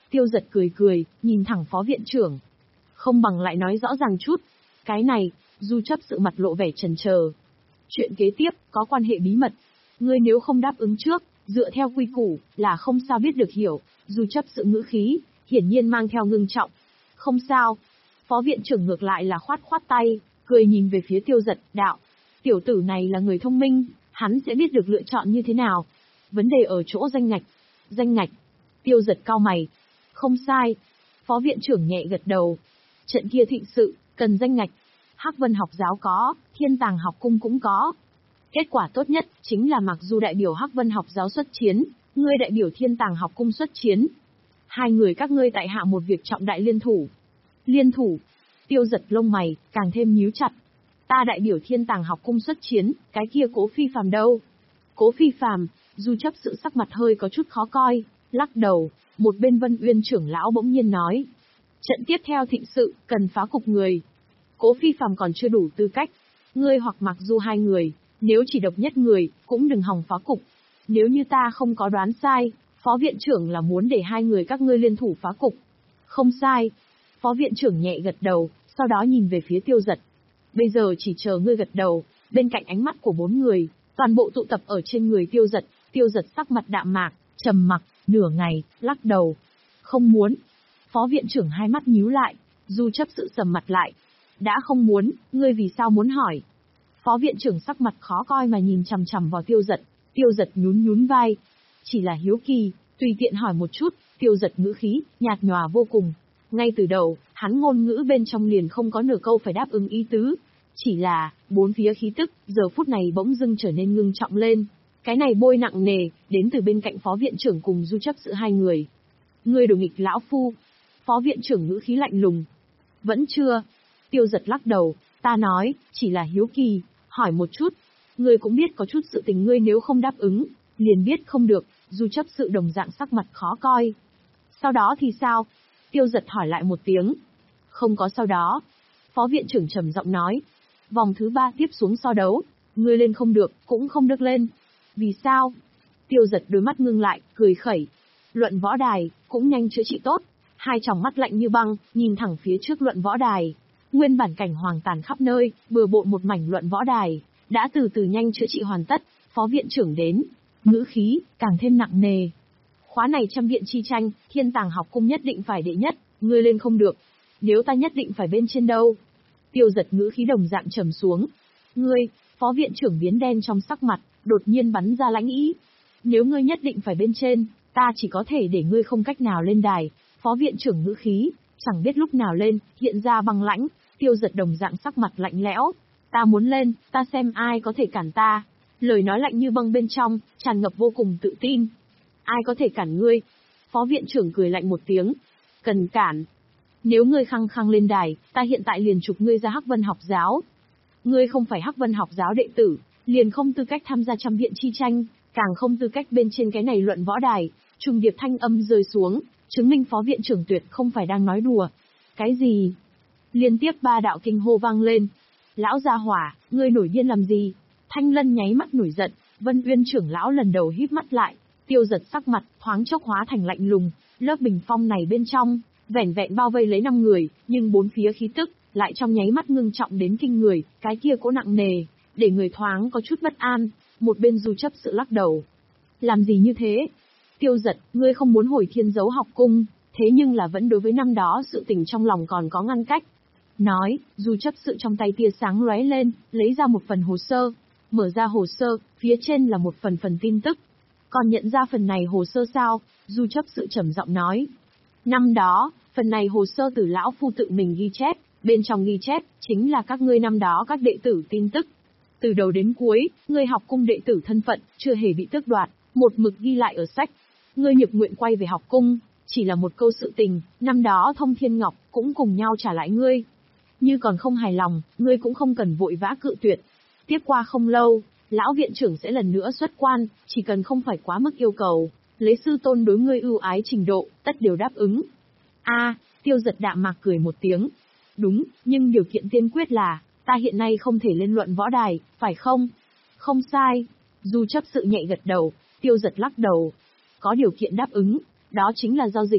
Speaker 1: Tiêu Giật cười cười, nhìn thẳng phó viện trưởng. Không bằng lại nói rõ ràng chút. Cái này, Du chấp sự mặt lộ vẻ chần chờ. Chuyện kế tiếp, có quan hệ bí mật. Ngươi nếu không đáp ứng trước, dựa theo quy củ, là không sao biết được hiểu. Du chấp sự ngữ khí, hiển nhiên mang theo ngưng trọng. Không sao. Phó viện trưởng ngược lại là khoát khoát tay, cười nhìn về phía Tiêu Giật, đạo. Tiểu tử này là người thông minh, hắn sẽ biết được lựa chọn như thế nào. Vấn đề ở chỗ danh ngạch. Danh ngạch. Tiêu Giật cau mày. Không sai. Phó viện trưởng nhẹ gật đầu. Trận kia thịnh sự, cần danh ngạch. Hắc Vân học giáo có, Thiên Tàng học cung cũng có. Kết quả tốt nhất, chính là mặc dù đại biểu Hắc Vân học giáo xuất chiến, ngươi đại biểu Thiên Tàng học cung xuất chiến. Hai người các ngươi tại hạ một việc trọng đại liên thủ. Liên thủ. Tiêu Giật lông mày, càng thêm nhíu chặt. Ta đại biểu Thiên Tàng học cung xuất chiến, cái kia Cố Phi Phàm đâu? Cố Phi Phàm, Du chấp sự sắc mặt hơi có chút khó coi, lắc đầu, một bên Vân Uyên trưởng lão bỗng nhiên nói. Trận tiếp theo thịnh sự, cần phá cục người. Cố Phi Phàm còn chưa đủ tư cách. Ngươi hoặc Mặc Du hai người, nếu chỉ độc nhất người, cũng đừng hòng phá cục. Nếu như ta không có đoán sai, Phó viện trưởng là muốn để hai người các ngươi liên thủ phá cục. Không sai. Phó viện trưởng nhẹ gật đầu, sau đó nhìn về phía Tiêu Giật. Bây giờ chỉ chờ ngươi gật đầu, bên cạnh ánh mắt của bốn người, toàn bộ tụ tập ở trên người Tiêu Giật. Tiêu Giật sắc mặt đạm mạc, trầm mặc, nửa ngày, lắc đầu. Không muốn. Phó viện trưởng hai mắt nhíu lại, Du chấp sự sầm mặt lại. Đã không muốn, ngươi vì sao muốn hỏi? Phó viện trưởng sắc mặt khó coi mà nhìn chằm chằm vào Tiêu Giật. Tiêu Giật nhún nhún vai. Chỉ là hiếu kỳ, tùy tiện hỏi một chút. Tiêu Giật ngữ khí, nhạt nhòa vô cùng. Ngay từ đầu, hắn ngôn ngữ bên trong liền không có nửa câu phải đáp ứng ý tứ. Chỉ là, bốn phía khí tức, giờ phút này bỗng dưng trở nên ngưng trọng lên. Cái này bôi nặng nề, đến từ bên cạnh phó viện trưởng cùng Du chấp sự hai người. Ngươi đồ nghịch lão phu. Phó viện trưởng ngữ khí lạnh lùng. Vẫn chưa. Tiêu Giật lắc đầu, ta nói, chỉ là hiếu kỳ, hỏi một chút. Ngươi cũng biết có chút sự tình, ngươi nếu không đáp ứng, liền biết không được. Du chấp sự đồng dạng sắc mặt khó coi. Sau đó thì sao? Tiêu Giật hỏi lại một tiếng. Không có sau đó. Phó viện trưởng trầm giọng nói. Vòng thứ ba tiếp xuống so đấu. Ngươi lên không được, cũng không được lên. Vì sao? Tiêu Giật đôi mắt ngưng lại, cười khẩy. Luận võ đài, cũng nhanh chữa trị tốt. Hai tròng mắt lạnh như băng, nhìn thẳng phía trước luận võ đài. Nguyên bản cảnh hoàng tàn khắp nơi, bừa bộn một mảnh luận võ đài, đã từ từ nhanh chữa trị hoàn tất. Phó viện trưởng đến, ngữ khí, càng thêm nặng nề. Khóa này trăm viện chi tranh, Thiên Tàng học cung nhất định phải đệ nhất, ngươi lên không được. Nếu ta nhất định phải bên trên đâu? Tiêu Giật ngữ khí đồng dạng trầm xuống. Ngươi, phó viện trưởng biến đen trong sắc mặt, đột nhiên bắn ra lãnh ý. Nếu ngươi nhất định phải bên trên, ta chỉ có thể để ngươi không cách nào lên đài. Phó viện trưởng ngữ khí, chẳng biết lúc nào lên, hiện ra băng lãnh. Tiêu Giật đồng dạng sắc mặt lạnh lẽo. Ta muốn lên, ta xem ai có thể cản ta. Lời nói lạnh như băng bên trong, tràn ngập vô cùng tự tin. Ai có thể cản ngươi? Phó viện trưởng cười lạnh một tiếng. Cần cản. Nếu ngươi khăng khăng lên đài, ta hiện tại liền trục ngươi ra Hắc Vân học giáo. Ngươi không phải Hắc Vân học giáo đệ tử, liền không tư cách tham gia trăm viện chi tranh, càng không tư cách bên trên cái này luận võ đài. Trùng điệp thanh âm rơi xuống, chứng minh phó viện trưởng tuyệt không phải đang nói đùa. Cái gì? Liên tiếp ba đạo kinh hô vang lên. Lão gia hỏa, ngươi nổi điên làm gì? Thanh Lân nháy mắt nổi giận, Vân Uyên trưởng lão lần đầu híp mắt lại. Tiêu Giật sắc mặt, thoáng chốc hóa thành lạnh lùng. Lớp bình phong này bên trong, vẻn vẹn bao vây lấy năm người, nhưng bốn phía khí tức, lại trong nháy mắt ngưng trọng đến kinh người, cái kia cố nặng nề, để người thoáng có chút bất an. Một bên Du chấp sự lắc đầu. Làm gì như thế? Tiêu Giật, ngươi không muốn hồi Thiên Dấu học cung, thế nhưng là vẫn đối với năm đó sự tình trong lòng còn có ngăn cách. Nói, Du chấp sự trong tay tia sáng lóe lên, lấy ra một phần hồ sơ. Mở ra hồ sơ, phía trên là một phần phần tin tức. Còn nhận ra phần này hồ sơ sao? Du chấp sự trầm giọng nói. Năm đó, phần này hồ sơ từ lão phu tự mình ghi chép, bên trong ghi chép, chính là các ngươi năm đó các đệ tử tin tức. Từ đầu đến cuối, ngươi học cung đệ tử thân phận, chưa hề bị tước đoạt, một mực ghi lại ở sách. Ngươi nhập nguyện quay về học cung, chỉ là một câu sự tình, năm đó Thông Thiên Ngọc cũng cùng nhau trả lại ngươi. Như còn không hài lòng, ngươi cũng không cần vội vã cự tuyệt. Tiếp qua không lâu, lão viện trưởng sẽ lần nữa xuất quan, chỉ cần không phải quá mức yêu cầu, lấy sư tôn đối ngươi ưu ái trình độ, tất đều đáp ứng. A, Tiêu Giật đạm mạc cười một tiếng. Đúng, nhưng điều kiện tiên quyết là, ta hiện nay không thể lên luận võ đài, phải không? Không sai. Du chấp sự nhẹ gật đầu, Tiêu Giật lắc đầu. Có điều kiện đáp ứng, đó chính là giao dịch.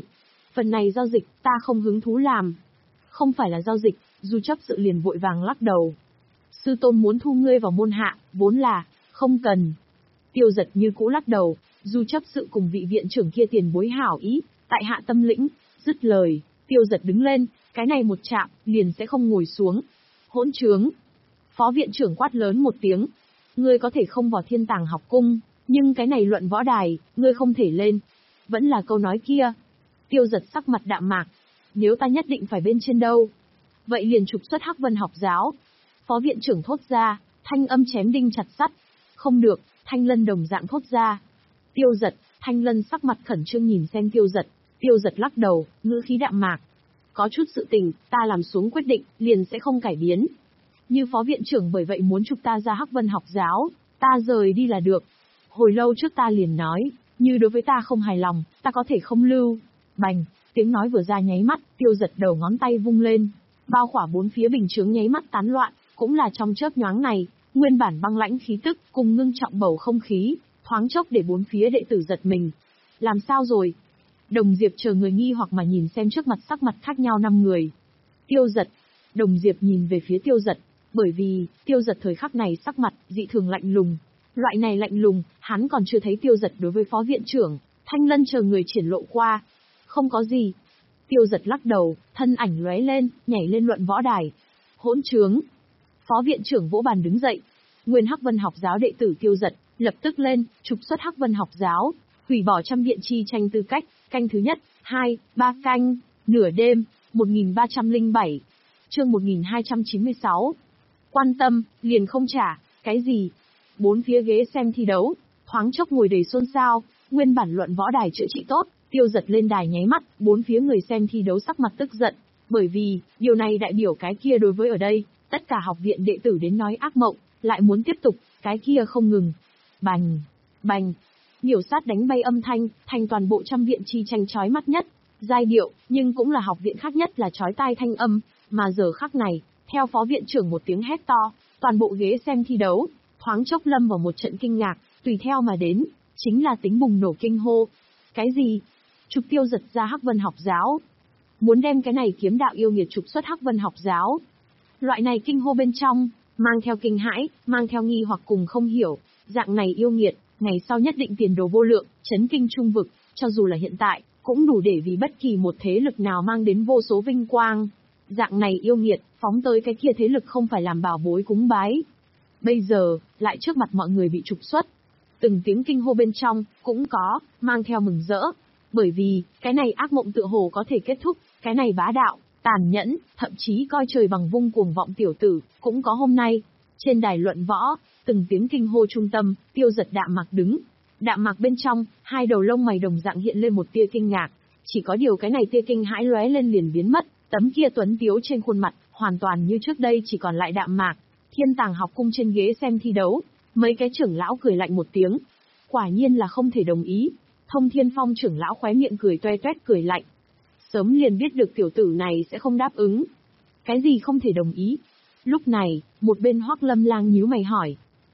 Speaker 1: Phần này giao dịch, ta không hứng thú làm. Không phải là giao dịch, Du chấp sự liền vội vàng lắc đầu. Sư tôn muốn thu ngươi vào môn hạ, vốn là, không cần. Tiêu Giật như cũ lắc đầu, Du chấp sự cùng vị viện trưởng kia tiền bối hảo ý, tại hạ tâm lĩnh, dứt lời, Tiêu Giật đứng lên, cái này một chạm, liền sẽ không ngồi xuống. Hỗn trướng. Phó viện trưởng quát lớn một tiếng. Ngươi có thể không vào Thiên Tàng học cung, nhưng cái này luận võ đài, ngươi không thể lên. Vẫn là câu nói kia. Tiêu Giật sắc mặt đạm mạc. Nếu ta nhất định phải bên trên đâu? Vậy liền trục xuất Hắc Vân học giáo. Phó viện trưởng thốt ra, thanh âm chém đinh chặt sắt. Không được, Thanh Lân đồng dạng thốt ra. Tiêu Giật, Thanh Lân sắc mặt khẩn trương nhìn xem Tiêu Giật. Tiêu Giật lắc đầu, ngữ khí đạm mạc. Có chút sự tình, ta làm xuống quyết định, liền sẽ không cải biến. Như phó viện trưởng bởi vậy muốn trục ta ra Hắc Vân học giáo, ta rời đi là được. Hồi lâu trước ta liền nói, như đối với ta không hài lòng, ta có thể không lưu. Bành, tiếng nói vừa ra nháy mắt, Tiêu Giật đầu ngón tay vung lên. Bao khỏa bốn phía bình chướng nháy mắt tán loạn, cũng là trong chớp nhoáng này, nguyên bản băng lãnh khí tức cùng ngưng trọng bầu không khí, thoáng chốc để bốn phía đệ tử giật mình. Làm sao rồi? Đồng Diệp chờ người nghi hoặc mà nhìn xem trước mặt sắc mặt khác nhau năm người. Tiêu Giật. Đồng Diệp nhìn về phía Tiêu Giật, bởi vì, Tiêu Giật thời khắc này sắc mặt, dị thường lạnh lùng. Loại này lạnh lùng, hắn còn chưa thấy Tiêu Giật đối với phó viện trưởng, Thanh Lân chờ người triển lộ qua. Không có gì. Tiêu Giật lắc đầu, thân ảnh lóe lên, nhảy lên luận võ đài. Hỗn trướng. Phó viện trưởng vỗ bàn đứng dậy. Nguyên Hắc Vân học giáo đệ tử Tiêu Giật, lập tức lên, trục xuất Hắc Vân học giáo, hủy bỏ trăm viện chi tranh tư cách, canh thứ nhất, hai, ba canh, nửa đêm, một nghìn ba trăm lẻ bảy, chương một nghìn hai trăm chín mươi sáu. Quan tâm, liền không trả, cái gì? Bốn phía ghế xem thi đấu, thoáng chốc ngồi đầy xôn xao, nguyên bản luận võ đài chữa trị tốt, Tiêu Giật lên đài nháy mắt, bốn phía người xem thi đấu sắc mặt tức giận, bởi vì, điều này đại biểu cái kia đối với ở đây, tất cả học viện đệ tử đến nói ác mộng, lại muốn tiếp tục, cái kia không ngừng. Bành, bành, nhiều sát đánh bay âm thanh, thành toàn bộ trăm viện chi tranh chói mắt nhất, giai điệu, nhưng cũng là học viện khác nhất là chói tai thanh âm, mà giờ khắc này, theo phó viện trưởng một tiếng hét to, toàn bộ ghế xem thi đấu, thoáng chốc lâm vào một trận kinh ngạc, tùy theo mà đến, chính là tính bùng nổ kinh hô. Cái gì? Trục Tiêu Giật ra Hắc Vân học giáo. Muốn đem cái này kiếm đạo yêu nghiệt trục xuất Hắc Vân học giáo. Loại này kinh hô bên trong, mang theo kinh hãi, mang theo nghi hoặc cùng không hiểu, dạng này yêu nghiệt, ngày sau nhất định tiền đồ vô lượng, chấn kinh trung vực, cho dù là hiện tại, cũng đủ để vì bất kỳ một thế lực nào mang đến vô số vinh quang. Dạng này yêu nghiệt, phóng tới cái kia thế lực không phải làm bảo bối cúng bái. Bây giờ, lại trước mặt mọi người bị trục xuất. Từng tiếng kinh hô bên trong, cũng có, mang theo mừng rỡ. Bởi vì, cái này ác mộng tựa hồ có thể kết thúc, cái này bá đạo, tàn nhẫn, thậm chí coi trời bằng vung cuồng vọng tiểu tử, cũng có hôm nay. Trên đài luận võ, từng tiếng kinh hô trung tâm, Tiêu Giật đạm mạc đứng. Đạm mạc bên trong, hai đầu lông mày đồng dạng hiện lên một tia kinh ngạc. Chỉ có điều cái này tia kinh hãi lóe lên liền biến mất, tấm kia tuấn tiếu trên khuôn mặt, hoàn toàn như trước đây chỉ còn lại đạm mạc. Thiên Tàng học cung trên ghế xem thi đấu, mấy cái trưởng lão cười lạnh một tiếng. Quả nhiên là không thể đồng ý. Thông Thiên Phong trưởng lão khóe miệng cười toe toét cười lạnh. Sớm liền biết được tiểu tử này sẽ không đáp ứng. Cái gì không thể đồng ý? Lúc này, một bên Hoắc Lâm Lang nhíu mày hỏi.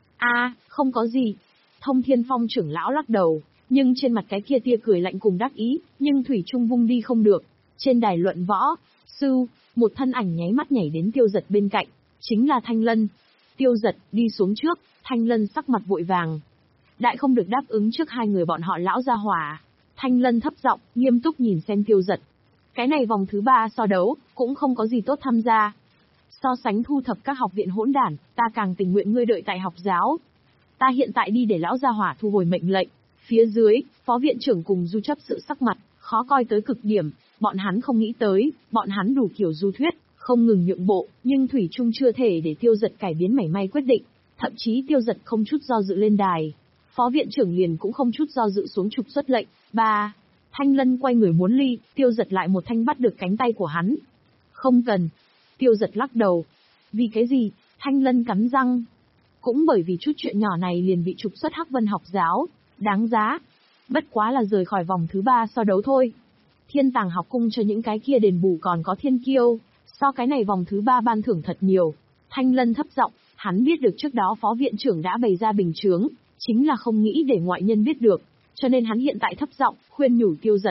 Speaker 1: A, không có gì. Thông Thiên Phong trưởng lão lắc đầu, nhưng trên mặt cái kia tia cười lạnh cùng đắc ý, nhưng thủy chung vung đi không được. Trên đài luận võ, sư, một thân ảnh nháy mắt nhảy đến Tiêu Giật bên cạnh, chính là Thanh Lân. Tiêu Giật đi xuống trước, Thanh Lân sắc mặt vội vàng. Đại không được đáp ứng trước hai người bọn họ lão gia hỏa. Thanh Lân thấp giọng, nghiêm túc nhìn xem Tiêu Giật. Cái này vòng thứ ba so đấu, cũng không có gì tốt tham gia. So sánh thu thập các học viện hỗn đản, ta càng tình nguyện ngươi đợi tại học giáo. Ta hiện tại đi để lão gia hỏa thu hồi mệnh lệnh. Phía dưới, phó viện trưởng cùng Du chấp sự sắc mặt, khó coi tới cực điểm, bọn hắn không nghĩ tới, bọn hắn đủ kiểu du thuyết, không ngừng nhượng bộ, nhưng thủy chung chưa thể để Tiêu Giật cải biến mảy may quyết định, thậm chí Tiêu Giật không chút do dự lên đài. Phó viện trưởng liền cũng không chút do dự xuống trục xuất lệnh. Ba. Thanh Lân quay người muốn ly, Tiêu Giật lại một thanh bắt được cánh tay của hắn. Không cần. Tiêu Giật lắc đầu. Vì cái gì? Thanh Lân cắn răng. Cũng bởi vì chút chuyện nhỏ này liền bị trục xuất Hắc Vân học giáo. Đáng giá. Bất quá là rời khỏi vòng thứ ba so đấu thôi. Thiên Tàng học cung cho những cái kia đền bù còn có thiên kiêu. So cái này vòng thứ ba ban thưởng thật nhiều. Thanh Lân thấp giọng, hắn biết được trước đó phó viện trưởng đã bày ra bình chướng. Chính là không nghĩ để ngoại nhân biết được, cho nên hắn hiện tại thấp giọng, khuyên nhủ Tiêu Giật.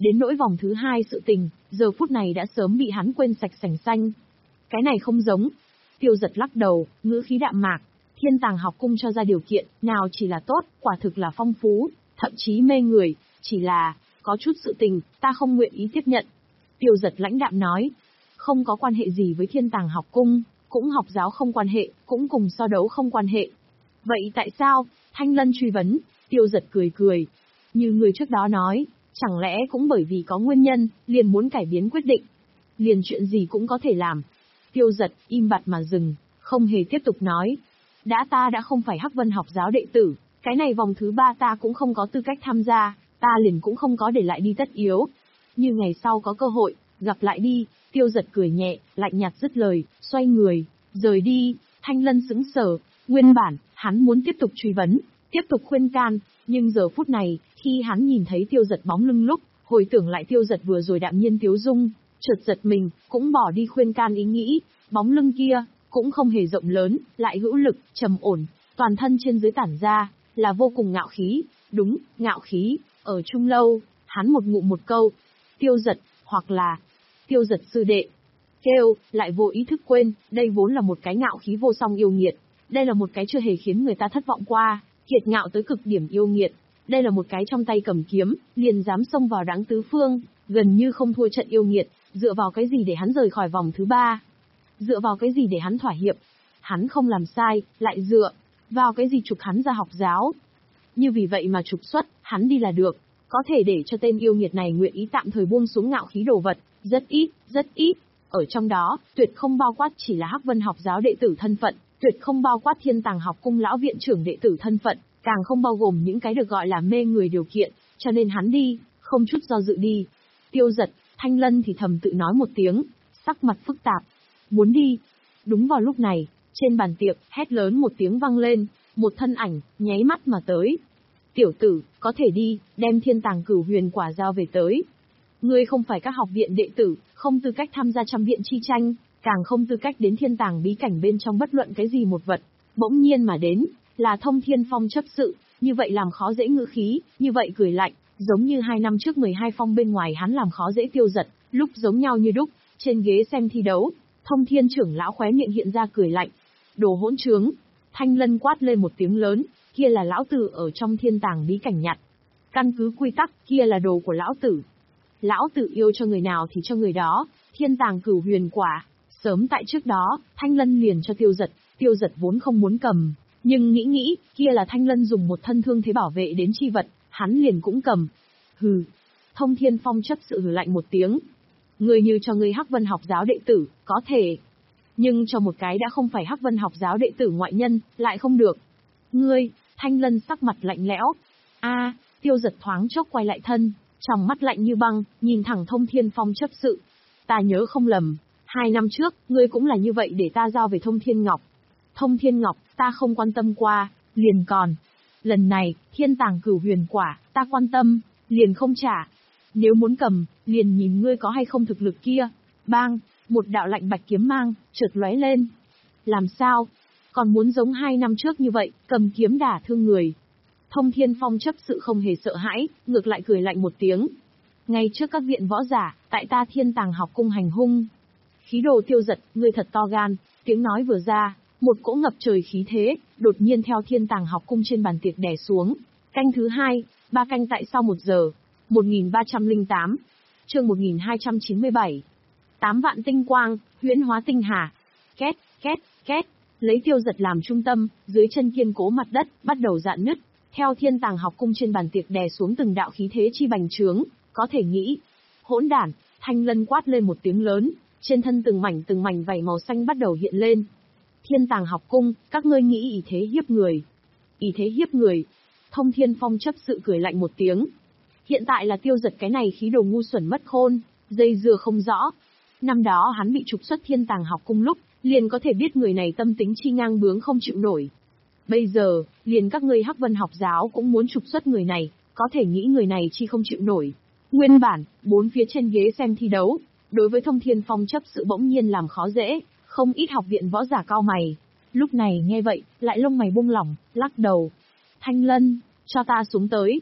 Speaker 1: Đến nỗi vòng thứ hai sự tình, giờ phút này đã sớm bị hắn quên sạch sành xanh. Cái này không giống. Tiêu Giật lắc đầu, ngữ khí đạm mạc. Thiên Tàng học cung cho ra điều kiện, nào chỉ là tốt, quả thực là phong phú, thậm chí mê người, chỉ là, có chút sự tình, ta không nguyện ý tiếp nhận. Tiêu Giật lãnh đạm nói, không có quan hệ gì với Thiên Tàng học cung, cũng học giáo không quan hệ, cũng cùng so đấu không quan hệ. Vậy tại sao? Thanh Lân truy vấn. Tiêu Giật cười cười. Như người trước đó nói, chẳng lẽ cũng bởi vì có nguyên nhân, liền muốn cải biến quyết định. Liền chuyện gì cũng có thể làm. Tiêu Giật im bặt mà dừng, không hề tiếp tục nói. Đã ta đã không phải Hắc Vân học giáo đệ tử, cái này vòng thứ ba ta cũng không có tư cách tham gia, ta liền cũng không có để lại đi tất yếu. Như ngày sau có cơ hội, gặp lại đi. Tiêu Giật cười nhẹ, lạnh nhạt dứt lời, xoay người, rời đi. Thanh Lân sững sờ, nguyên bản, hắn muốn tiếp tục truy vấn, tiếp tục khuyên can, nhưng giờ phút này, khi hắn nhìn thấy Tiêu Giật bóng lưng lúc, hồi tưởng lại Tiêu Giật vừa rồi đạm nhiên tiếu dung, chợt giật mình, cũng bỏ đi khuyên can ý nghĩ, bóng lưng kia, cũng không hề rộng lớn, lại hữu lực, trầm ổn, toàn thân trên dưới tản ra, là vô cùng ngạo khí, đúng, ngạo khí, ở chung lâu, hắn một ngụm một câu, Tiêu Giật, hoặc là, Tiêu Giật sư đệ. Kêu, lại vô ý thức quên, đây vốn là một cái ngạo khí vô song yêu nghiệt, đây là một cái chưa hề khiến người ta thất vọng qua, kiệt ngạo tới cực điểm yêu nghiệt, đây là một cái trong tay cầm kiếm, liền dám xông vào đáng tứ phương, gần như không thua trận yêu nghiệt, dựa vào cái gì để hắn rời khỏi vòng thứ ba? Dựa vào cái gì để hắn thỏa hiệp? Hắn không làm sai, lại dựa vào cái gì trục hắn ra học giáo? Như vì vậy mà trục xuất, hắn đi là được, có thể để cho tên yêu nghiệt này nguyện ý tạm thời buông xuống ngạo khí đồ vật, rất ít, rất ít. Ở trong đó, tuyệt không bao quát chỉ là Hắc Vân học giáo đệ tử thân phận, tuyệt không bao quát Thiên Tàng học cung lão viện trưởng đệ tử thân phận, càng không bao gồm những cái được gọi là mê người điều kiện, cho nên hắn đi, không chút do dự đi. Tiêu Giật, Thanh Lân thì thầm tự nói một tiếng, sắc mặt phức tạp. Muốn đi. Đúng vào lúc này, trên bàn tiệc, hét lớn một tiếng vang lên, một thân ảnh, nháy mắt mà tới. Tiểu tử, có thể đi, đem Thiên Tàng Cửu Huyền quả giao về tới. Ngươi không phải các học viện đệ tử, không tư cách tham gia trăm viện chi tranh, càng không tư cách đến Thiên Tàng bí cảnh bên trong bất luận cái gì một vật. Bỗng nhiên mà đến, là Thông Thiên Phong chấp sự, như vậy làm khó dễ ngữ khí, như vậy cười lạnh, giống như hai năm trước mười hai phong bên ngoài hắn làm khó dễ Tiêu Giật, lúc giống nhau như đúc, trên ghế xem thi đấu, Thông Thiên trưởng lão khóe miệng hiện ra cười lạnh. Đồ hỗn trướng! Thanh Lân quát lên một tiếng lớn, kia là lão tử ở trong Thiên Tàng bí cảnh nhặt. Căn cứ quy tắc, kia là đồ của lão tử. Lão tử yêu cho người nào thì cho người đó, Thiên Tàng Cửu Huyền quả. Sớm tại trước đó, Thanh Lân liền cho Tiêu Giật, Tiêu Giật vốn không muốn cầm, nhưng nghĩ nghĩ, kia là Thanh Lân dùng một thân thương thế bảo vệ đến chi vật, hắn liền cũng cầm. Hừ. Thông Thiên Phong chấp sự hừ lạnh một tiếng. Người như cho người Hắc Vân học giáo đệ tử, có thể. Nhưng cho một cái đã không phải Hắc Vân học giáo đệ tử ngoại nhân, lại không được. Ngươi, Thanh Lân sắc mặt lạnh lẽo. A, Tiêu Giật thoáng chốc quay lại thân, trong mắt lạnh như băng, nhìn thẳng Thông Thiên Phong chấp sự. Ta nhớ không lầm, hai năm trước, ngươi cũng là như vậy để ta giao về Thông Thiên Ngọc. Thông Thiên Ngọc, ta không quan tâm qua, liền còn. Lần này, Thiên Tàng Cửu Huyền quả, ta quan tâm, liền không trả. Nếu muốn cầm, liền nhìn ngươi có hay không thực lực kia. Bang, một đạo lạnh bạch kiếm mang, chợt lóe lên. Làm sao? Còn muốn giống hai năm trước như vậy, cầm kiếm đả thương người. Thông Thiên Phong chấp sự không hề sợ hãi, ngược lại cười lạnh một tiếng. Ngay trước các viện võ giả, tại ta Thiên Tàng học cung hành hung. Khí đồ Tiêu Giật, ngươi thật to gan, tiếng nói vừa ra, một cỗ ngập trời khí thế, đột nhiên theo Thiên Tàng học cung trên bàn tiệc đè xuống. Canh thứ hai, ba canh tại sau một giờ. một nghìn ba trăm lẻ tám, chương một nghìn hai trăm chín mươi bảy. Tám vạn tinh quang, huyễn hóa tinh hà. Két, két, két, lấy Tiêu Giật làm trung tâm, dưới chân kiên cố mặt đất, bắt đầu rạn nứt. Theo Thiên Tàng học cung trên bàn tiệc đè xuống từng đạo khí thế chi bành trướng, có thể nghĩ. Hỗn đản, Thanh Lân quát lên một tiếng lớn, trên thân từng mảnh từng mảnh vảy màu xanh bắt đầu hiện lên. Thiên Tàng học cung, các ngươi nghĩ ý thế hiếp người. Ý thế hiếp người. Thông Thiên Phong chấp sự cười lạnh một tiếng. Hiện tại là Tiêu Giật cái này khí đồ ngu xuẩn mất khôn, dây dưa không rõ. Năm đó hắn bị trục xuất Thiên Tàng học cung lúc, liền có thể biết người này tâm tính chi ngang bướng không chịu nổi. Bây giờ, liền các ngươi Hắc Vân học giáo cũng muốn trục xuất người này, có thể nghĩ người này chi không chịu nổi. Nguyên bản, bốn phía trên ghế xem thi đấu, đối với Thông Thiên Phong chấp sự bỗng nhiên làm khó dễ, không ít học viện võ giả cao mày. Lúc này nghe vậy, lại lông mày buông lỏng, lắc đầu. Thanh Lân, cho ta xuống tới.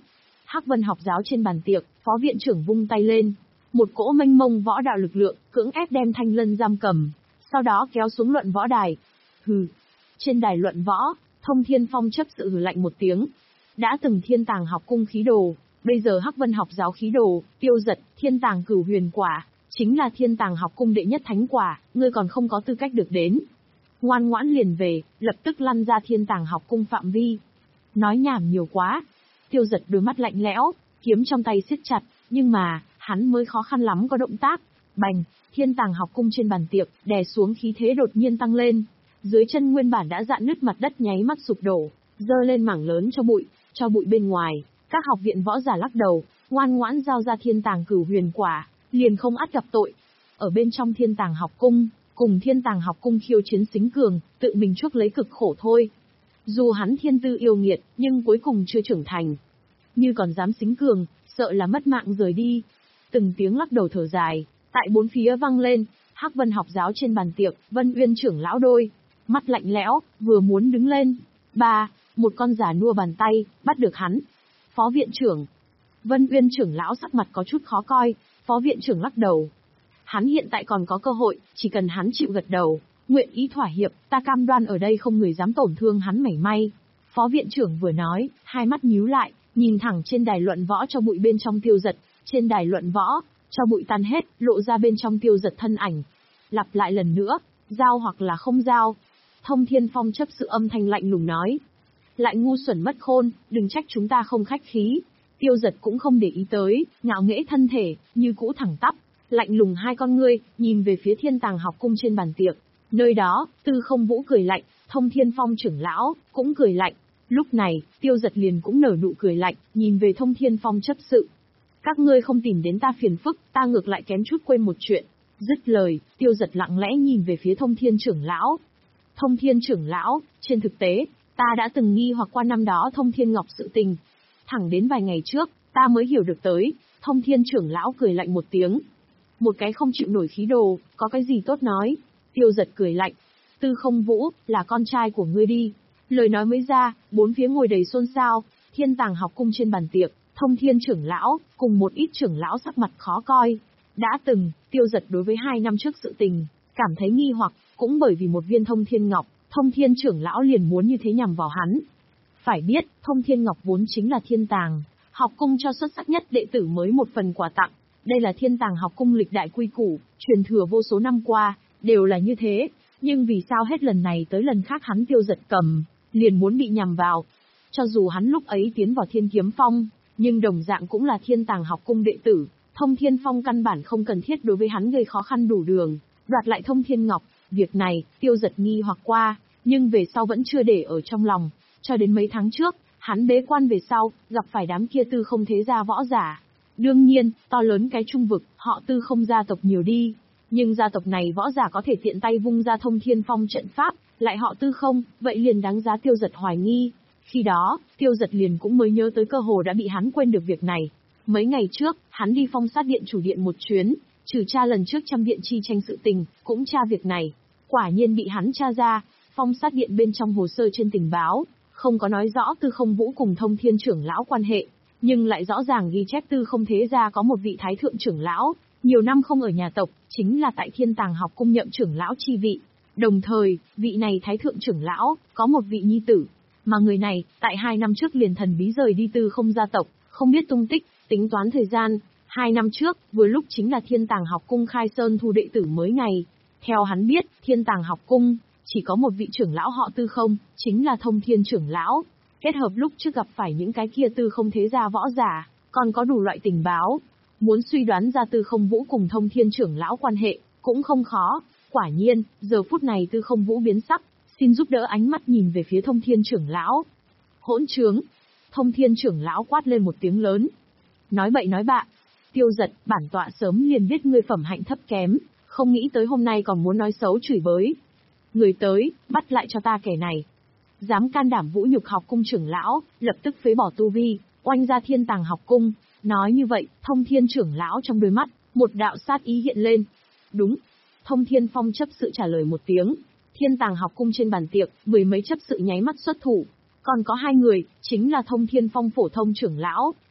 Speaker 1: Hắc Vân học giáo trên bàn tiệc, phó viện trưởng vung tay lên. Một cỗ mênh mông võ đạo lực lượng, cưỡng ép đem Thanh Lân giam cầm, sau đó kéo xuống luận võ đài. Hừ. Trên đài luận võ, Thông Thiên Phong chấp sự hừ lạnh một tiếng. Đã từng Thiên Tàng học cung khí đồ, bây giờ Hắc Vân học giáo khí đồ, Tiêu Giật, Thiên Tàng cửu huyền quả, chính là Thiên Tàng học cung đệ nhất thánh quả, ngươi còn không có tư cách được đến. Ngoan ngoãn liền về, lập tức lăn ra Thiên Tàng học cung phạm vi. Nói nhảm nhiều quá. Tiêu Giật đôi mắt lạnh lẽo, kiếm trong tay siết chặt, nhưng mà, hắn mới khó khăn lắm có động tác. Bành, Thiên Tàng học cung trên bàn tiệc, đè xuống khí thế đột nhiên tăng lên. Dưới chân nguyên bản đã rạn nứt mặt đất nháy mắt sụp đổ, dơ lên mảng lớn cho bụi, cho bụi bên ngoài. Các học viện võ giả lắc đầu, ngoan ngoãn giao ra Thiên Tàng cửu huyền quả, liền không ắt gặp tội. Ở bên trong Thiên Tàng học cung, cùng Thiên Tàng học cung khiêu chiến xính cường, tự mình chuốc lấy cực khổ thôi. Dù hắn thiên tư yêu nghiệt, nhưng cuối cùng chưa trưởng thành. Như còn dám xính cường, sợ là mất mạng rời đi. Từng tiếng lắc đầu thở dài, tại bốn phía vang lên. Hắc Vân học giáo trên bàn tiệc, Vân Uyên trưởng lão đôi mắt lạnh lẽo, vừa muốn đứng lên. Ba, một con giả nua bàn tay, bắt được hắn. Phó viện trưởng. Vân Uyên trưởng lão sắc mặt có chút khó coi, phó viện trưởng lắc đầu. Hắn hiện tại còn có cơ hội, chỉ cần hắn chịu gật đầu, nguyện ý thỏa hiệp, ta cam đoan ở đây không người dám tổn thương hắn mảy may. Phó viện trưởng vừa nói, hai mắt nhíu lại, nhìn thẳng trên đài luận võ cho bụi bên trong Tiêu Giật. Trên đài luận võ, cho bụi tan hết, lộ ra bên trong Tiêu Giật thân ảnh. Lặp lại lần nữa, giao hoặc là không giao. Thông Thiên Phong chấp sự âm thanh lạnh lùng nói. Lại ngu xuẩn mất khôn, đừng trách chúng ta không khách khí. Tiêu Giật cũng không để ý tới, ngạo nghễ thân thể, như cũ thẳng tắp, lạnh lùng hai con ngươi, nhìn về phía Thiên Tàng học cung trên bàn tiệc. Nơi đó, Tư Không Vũ cười lạnh, Thông Thiên Phong trưởng lão cũng cười lạnh. Lúc này, Tiêu Giật liền cũng nở nụ cười lạnh, nhìn về Thông Thiên Phong chấp sự. Các ngươi không tìm đến ta phiền phức, ta ngược lại kém chút quên một chuyện. Dứt lời, Tiêu Giật lặng lẽ nhìn về phía Thông Thiên trưởng lão. Thông Thiên trưởng lão, trên thực tế, ta đã từng nghi hoặc qua năm đó Thông Thiên Ngọc sự tình. Thẳng đến vài ngày trước, ta mới hiểu được tới. Thông Thiên trưởng lão cười lạnh một tiếng. Một cái không chịu nổi khí đồ, có cái gì tốt nói. Tiêu Giật cười lạnh. Tư Không Vũ, là con trai của ngươi đi. Lời nói mới ra, bốn phía ngồi đầy xôn xao. Thiên Tàng học cung trên bàn tiệc, Thông Thiên trưởng lão, cùng một ít trưởng lão sắc mặt khó coi. Đã từng, Tiêu Giật đối với hai năm trước sự tình, cảm thấy nghi hoặc, cũng bởi vì một viên Thông Thiên Ngọc, Thông Thiên trưởng lão liền muốn như thế nhằm vào hắn. Phải biết, Thông Thiên Ngọc vốn chính là Thiên Tàng học cung cho xuất sắc nhất đệ tử mới một phần quà tặng. Đây là Thiên Tàng học cung lịch đại quy củ, truyền thừa vô số năm qua, đều là như thế. Nhưng vì sao hết lần này tới lần khác hắn Tiêu Giật cầm, liền muốn bị nhằm vào. Cho dù hắn lúc ấy tiến vào Thiên Kiếm Phong, nhưng đồng dạng cũng là Thiên Tàng học cung đệ tử. Thông Thiên Phong căn bản không cần thiết đối với hắn gây khó khăn đủ đường, đoạt lại Thông Thiên Ngọc. Việc này, Tiêu Giật nghi hoặc qua, nhưng về sau vẫn chưa để ở trong lòng. Cho đến mấy tháng trước, hắn bế quan về sau, gặp phải đám kia Tư Không thế gia võ giả. Đương nhiên, to lớn cái trung vực, họ Tư Không gia tộc nhiều đi. Nhưng gia tộc này võ giả có thể tiện tay vung ra Thông Thiên Phong trận pháp, lại họ Tư Không, vậy liền đáng giá Tiêu Giật hoài nghi. Khi đó, Tiêu Giật liền cũng mới nhớ tới cơ hồ đã bị hắn quên được việc này. Mấy ngày trước, hắn đi Phong Sát Điện chủ điện một chuyến, trừ tra lần trước trăm điện chi tranh sự tình, cũng tra việc này. Quả nhiên bị hắn tra ra, Phong Sát Điện bên trong hồ sơ trên tình báo, không có nói rõ Tư Không Vũ cùng Thông Thiên trưởng lão quan hệ, nhưng lại rõ ràng ghi chép Tư Không thế gia có một vị thái thượng trưởng lão, nhiều năm không ở nhà tộc, chính là tại Thiên Tàng học cung nhậm trưởng lão chi vị. Đồng thời, vị này thái thượng trưởng lão, có một vị nhi tử, mà người này, tại hai năm trước liền thần bí rời đi Tư Không gia tộc, không biết tung tích, tính toán thời gian. Hai năm trước, vừa lúc chính là Thiên Tàng học cung khai sơn thu đệ tử mới ngày. Theo hắn biết, Thiên Tàng học cung, chỉ có một vị trưởng lão họ Tư Không, chính là Thông Thiên trưởng lão. Kết hợp lúc trước gặp phải những cái kia Tư Không thế gia võ giả, còn có đủ loại tình báo. Muốn suy đoán ra Tư Không Vũ cùng Thông Thiên trưởng lão quan hệ, cũng không khó. Quả nhiên, giờ phút này Tư Không Vũ biến sắc, xin giúp đỡ ánh mắt nhìn về phía Thông Thiên trưởng lão. Hỗn trướng! Thông Thiên trưởng lão quát lên một tiếng lớn. Nói bậy nói bạ. Tiêu Giật, bản tọa sớm liền biết ngươi phẩm hạnh thấp kém, không nghĩ tới hôm nay còn muốn nói xấu chửi bới. Người tới, bắt lại cho ta kẻ này. Dám can đảm vũ nhục học cung trưởng lão, lập tức phế bỏ tu vi, oanh ra Thiên Tàng học cung. Nói như vậy, Thông Thiên trưởng lão trong đôi mắt, một đạo sát ý hiện lên. Đúng. Thông Thiên Phong chấp sự trả lời một tiếng. Thiên Tàng học cung trên bàn tiệc, mười mấy chấp sự nháy mắt xuất thủ. Còn có hai người, chính là Thông Thiên Phong phổ thông trưởng lão,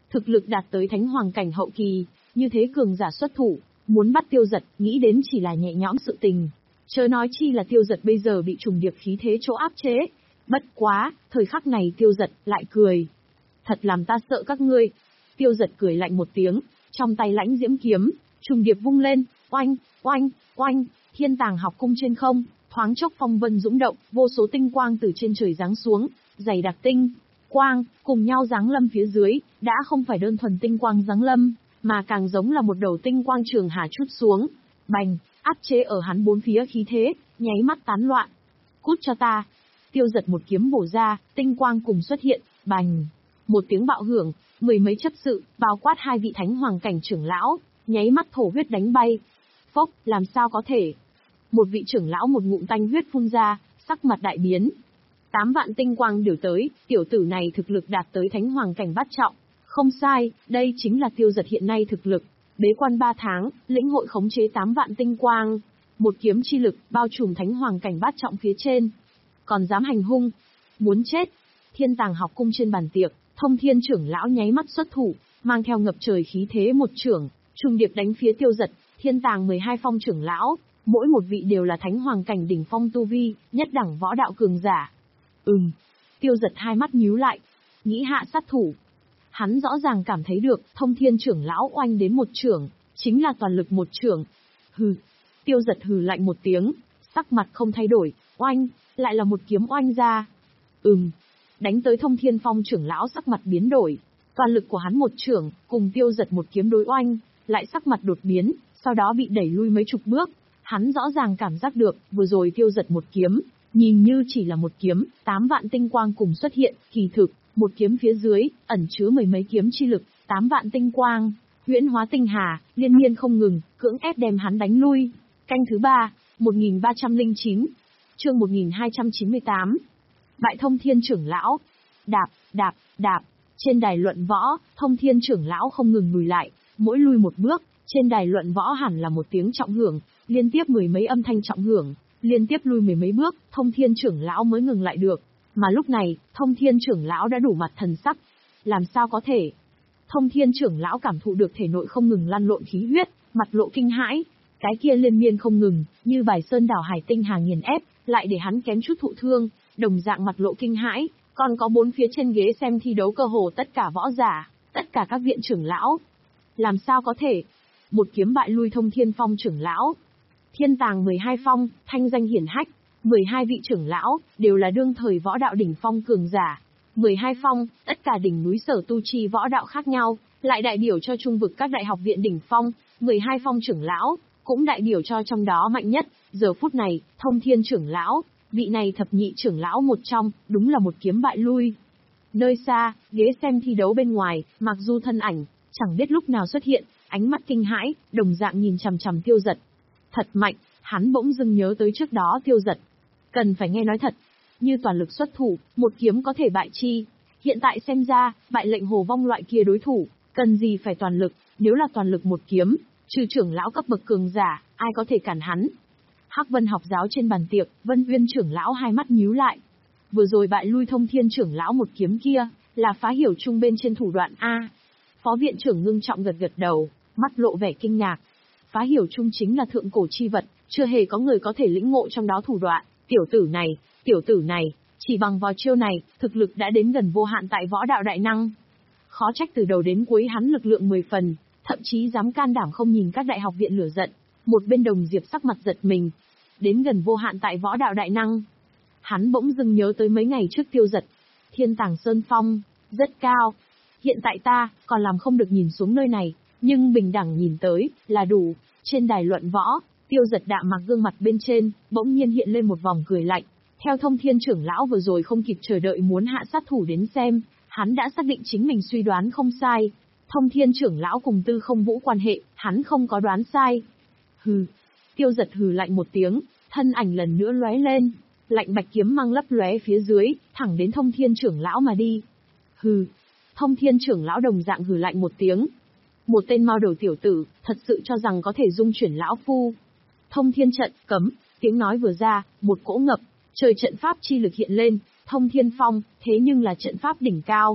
Speaker 1: Thực lực đạt tới thánh hoàng cảnh hậu kỳ, như thế cường giả xuất thủ, muốn bắt Tiêu Dật, nghĩ đến chỉ là nhẹ nhõm sự tình. Chớ nói chi là Tiêu Dật bây giờ bị trùng điệp khí thế chỗ áp chế. Bất quá, thời khắc này Tiêu Dật lại cười. Thật làm ta sợ các ngươi. Tiêu Dật cười lạnh một tiếng, trong tay lãnh diễm kiếm, trùng điệp vung lên, oanh, oanh, oanh, thiên tàng học cung trên không, thoáng chốc phong vân dũng động, vô số tinh quang từ trên trời giáng xuống, dày đặc tinh quang, cùng nhau giáng lâm phía dưới, đã không phải đơn thuần tinh quang giáng lâm, mà càng giống là một đầu tinh quang trường hà chút xuống. Bành, áp chế ở hắn bốn phía khí thế, nháy mắt tán loạn. Cút cho ta. Tiêu Dật một kiếm bổ ra, tinh quang cùng xuất hiện, bành. Một tiếng bạo hưởng, mười mấy chấp sự, bao quát hai vị thánh hoàng cảnh trưởng lão, nháy mắt thổ huyết đánh bay. Phốc, làm sao có thể? Một vị trưởng lão một ngụm tanh huyết phun ra, sắc mặt đại biến. Tám vạn tinh quang đều tới, tiểu tử này thực lực đạt tới thánh hoàng cảnh bát trọng. Không sai, đây chính là Tiêu Dật hiện nay thực lực. Bế quan ba tháng, lĩnh hội khống chế tám vạn tinh quang. Một kiếm chi lực, bao trùm thánh hoàng cảnh bát trọng phía trên. Còn dám hành hung, muốn chết. Thiên tàng học cung trên bàn tiệc, Thông Thiên trưởng lão nháy mắt xuất thủ, mang theo ngập trời khí thế một trưởng, trùng điệp đánh phía Tiêu Dật. Thiên tàng mười hai phong trưởng lão, mỗi một vị đều là thánh hoàng cảnh đỉnh phong tu vi, nhất đẳng võ đạo cường giả. Ừm. Tiêu Dật hai mắt nhíu lại, nghĩ hạ sát thủ. Hắn rõ ràng cảm thấy được, Thông Thiên trưởng lão oanh đến một trưởng, chính là toàn lực một trưởng. Hừ. Tiêu Dật hừ lạnh một tiếng, sắc mặt không thay đổi, oanh, lại là một kiếm oanh ra. Ừm. Đánh tới Thông Thiên phong trưởng lão sắc mặt biến đổi, toàn lực của hắn một trưởng, cùng Tiêu Dật một kiếm đối oanh, lại sắc mặt đột biến, sau đó bị đẩy lui mấy chục bước. Hắn rõ ràng cảm giác được, vừa rồi Tiêu Dật một kiếm, nhìn như chỉ là một kiếm, tám vạn tinh quang cùng xuất hiện, kỳ thực, một kiếm phía dưới, ẩn chứa mười mấy kiếm chi lực, tám vạn tinh quang, huyễn hóa tinh hà, liên miên không ngừng, cưỡng ép đem hắn đánh lui. Canh thứ ba, một nghìn ba trăm lẻ chín, chương một nghìn hai trăm chín mươi tám. Bại Thông Thiên trưởng lão. Đạp, đạp, đạp, trên đài luận võ, Thông Thiên trưởng lão không ngừng lùi lại, mỗi lui một bước, trên đài luận võ hẳn là một tiếng trọng hưởng, liên tiếp mười mấy âm thanh trọng hưởng, liên tiếp lui mười mấy bước, Thông Thiên trưởng lão mới ngừng lại được. Mà lúc này, Thông Thiên trưởng lão đã đủ mặt thần sắc. Làm sao có thể? Thông Thiên trưởng lão cảm thụ được thể nội không ngừng lăn lộn khí huyết, mặt lộ kinh hãi. Cái kia liên miên không ngừng, như bài sơn đảo hải tinh hà nghiền ép, lại để hắn kém chút thụ thương, đồng dạng mặt lộ kinh hãi. Còn có bốn phía trên ghế xem thi đấu cơ hồ tất cả võ giả, tất cả các viện trưởng lão. Làm sao có thể? Một kiếm bại lui Thông Thiên phong trưởng lão. Thiên tàng mười hai phong, thanh danh hiển hách, mười hai vị trưởng lão, đều là đương thời võ đạo đỉnh phong cường giả. mười hai phong, tất cả đỉnh núi sở tu chi võ đạo khác nhau, lại đại biểu cho trung vực các đại học viện đỉnh phong, mười hai phong trưởng lão, cũng đại biểu cho trong đó mạnh nhất. Giờ phút này, Thông Thiên trưởng lão, vị này thập nhị trưởng lão một trong, đúng là một kiếm bại lui. Nơi xa, ghế xem thi đấu bên ngoài, Mặc Du thân ảnh, chẳng biết lúc nào xuất hiện, ánh mắt kinh hãi, đồng dạng nhìn chằm chằm Tiêu Dật. Thật mạnh, hắn bỗng dưng nhớ tới trước đó Tiêu Dật. Cần phải nghe nói thật, như toàn lực xuất thủ, một kiếm có thể bại chi. Hiện tại xem ra, bại lệnh Hồ Vong loại kia đối thủ, cần gì phải toàn lực, nếu là toàn lực một kiếm, trừ trưởng lão cấp bậc cường giả, ai có thể cản hắn. Hắc Vân học giáo trên bàn tiệc, Vân Uyên trưởng lão hai mắt nhíu lại. Vừa rồi bại lui Thông Thiên trưởng lão một kiếm kia, là phá hiểu chung bên trên thủ đoạn A. Phó viện trưởng ngưng trọng gật gật đầu, mắt lộ vẻ kinh ngạc. Phá hiểu chung chính là thượng cổ chi vật, chưa hề có người có thể lĩnh ngộ trong đó thủ đoạn. Tiểu tử này, tiểu tử này, chỉ bằng vào chiêu này, thực lực đã đến gần vô hạn tại võ đạo đại năng. Khó trách từ đầu đến cuối hắn lực lượng mười phần, thậm chí dám can đảm không nhìn các đại học viện lửa giận. Một bên Đồng Diệp sắc mặt giật mình. Đến gần vô hạn tại võ đạo đại năng. Hắn bỗng dưng nhớ tới mấy ngày trước Tiêu Dật. Thiên Tàng Sơn Phong, rất cao. Hiện tại ta, còn làm không được nhìn xuống nơi này, nhưng bình đẳng nhìn tới, là đủ. Trên đài luận võ, Tiêu Dật đạm mặc gương mặt bên trên, bỗng nhiên hiện lên một vòng cười lạnh. Theo Thông Thiên trưởng lão vừa rồi không kịp chờ đợi muốn hạ sát thủ đến xem, hắn đã xác định chính mình suy đoán không sai. Thông Thiên trưởng lão cùng Tư Không Vũ quan hệ, hắn không có đoán sai. Hừ. Tiêu Dật hừ lạnh một tiếng, thân ảnh lần nữa lóe lên, lạnh bạch kiếm mang lấp lóe phía dưới, thẳng đến Thông Thiên trưởng lão mà đi. Hừ. Thông Thiên trưởng lão đồng dạng hừ lạnh một tiếng. Một tên mao đầu tiểu tử, thật sự cho rằng có thể dung chuyển lão phu. Thông Thiên trận, cấm, tiếng nói vừa ra, một cỗ ngập trời trận pháp chi lực hiện lên, Thông Thiên phong, thế nhưng là trận pháp đỉnh cao.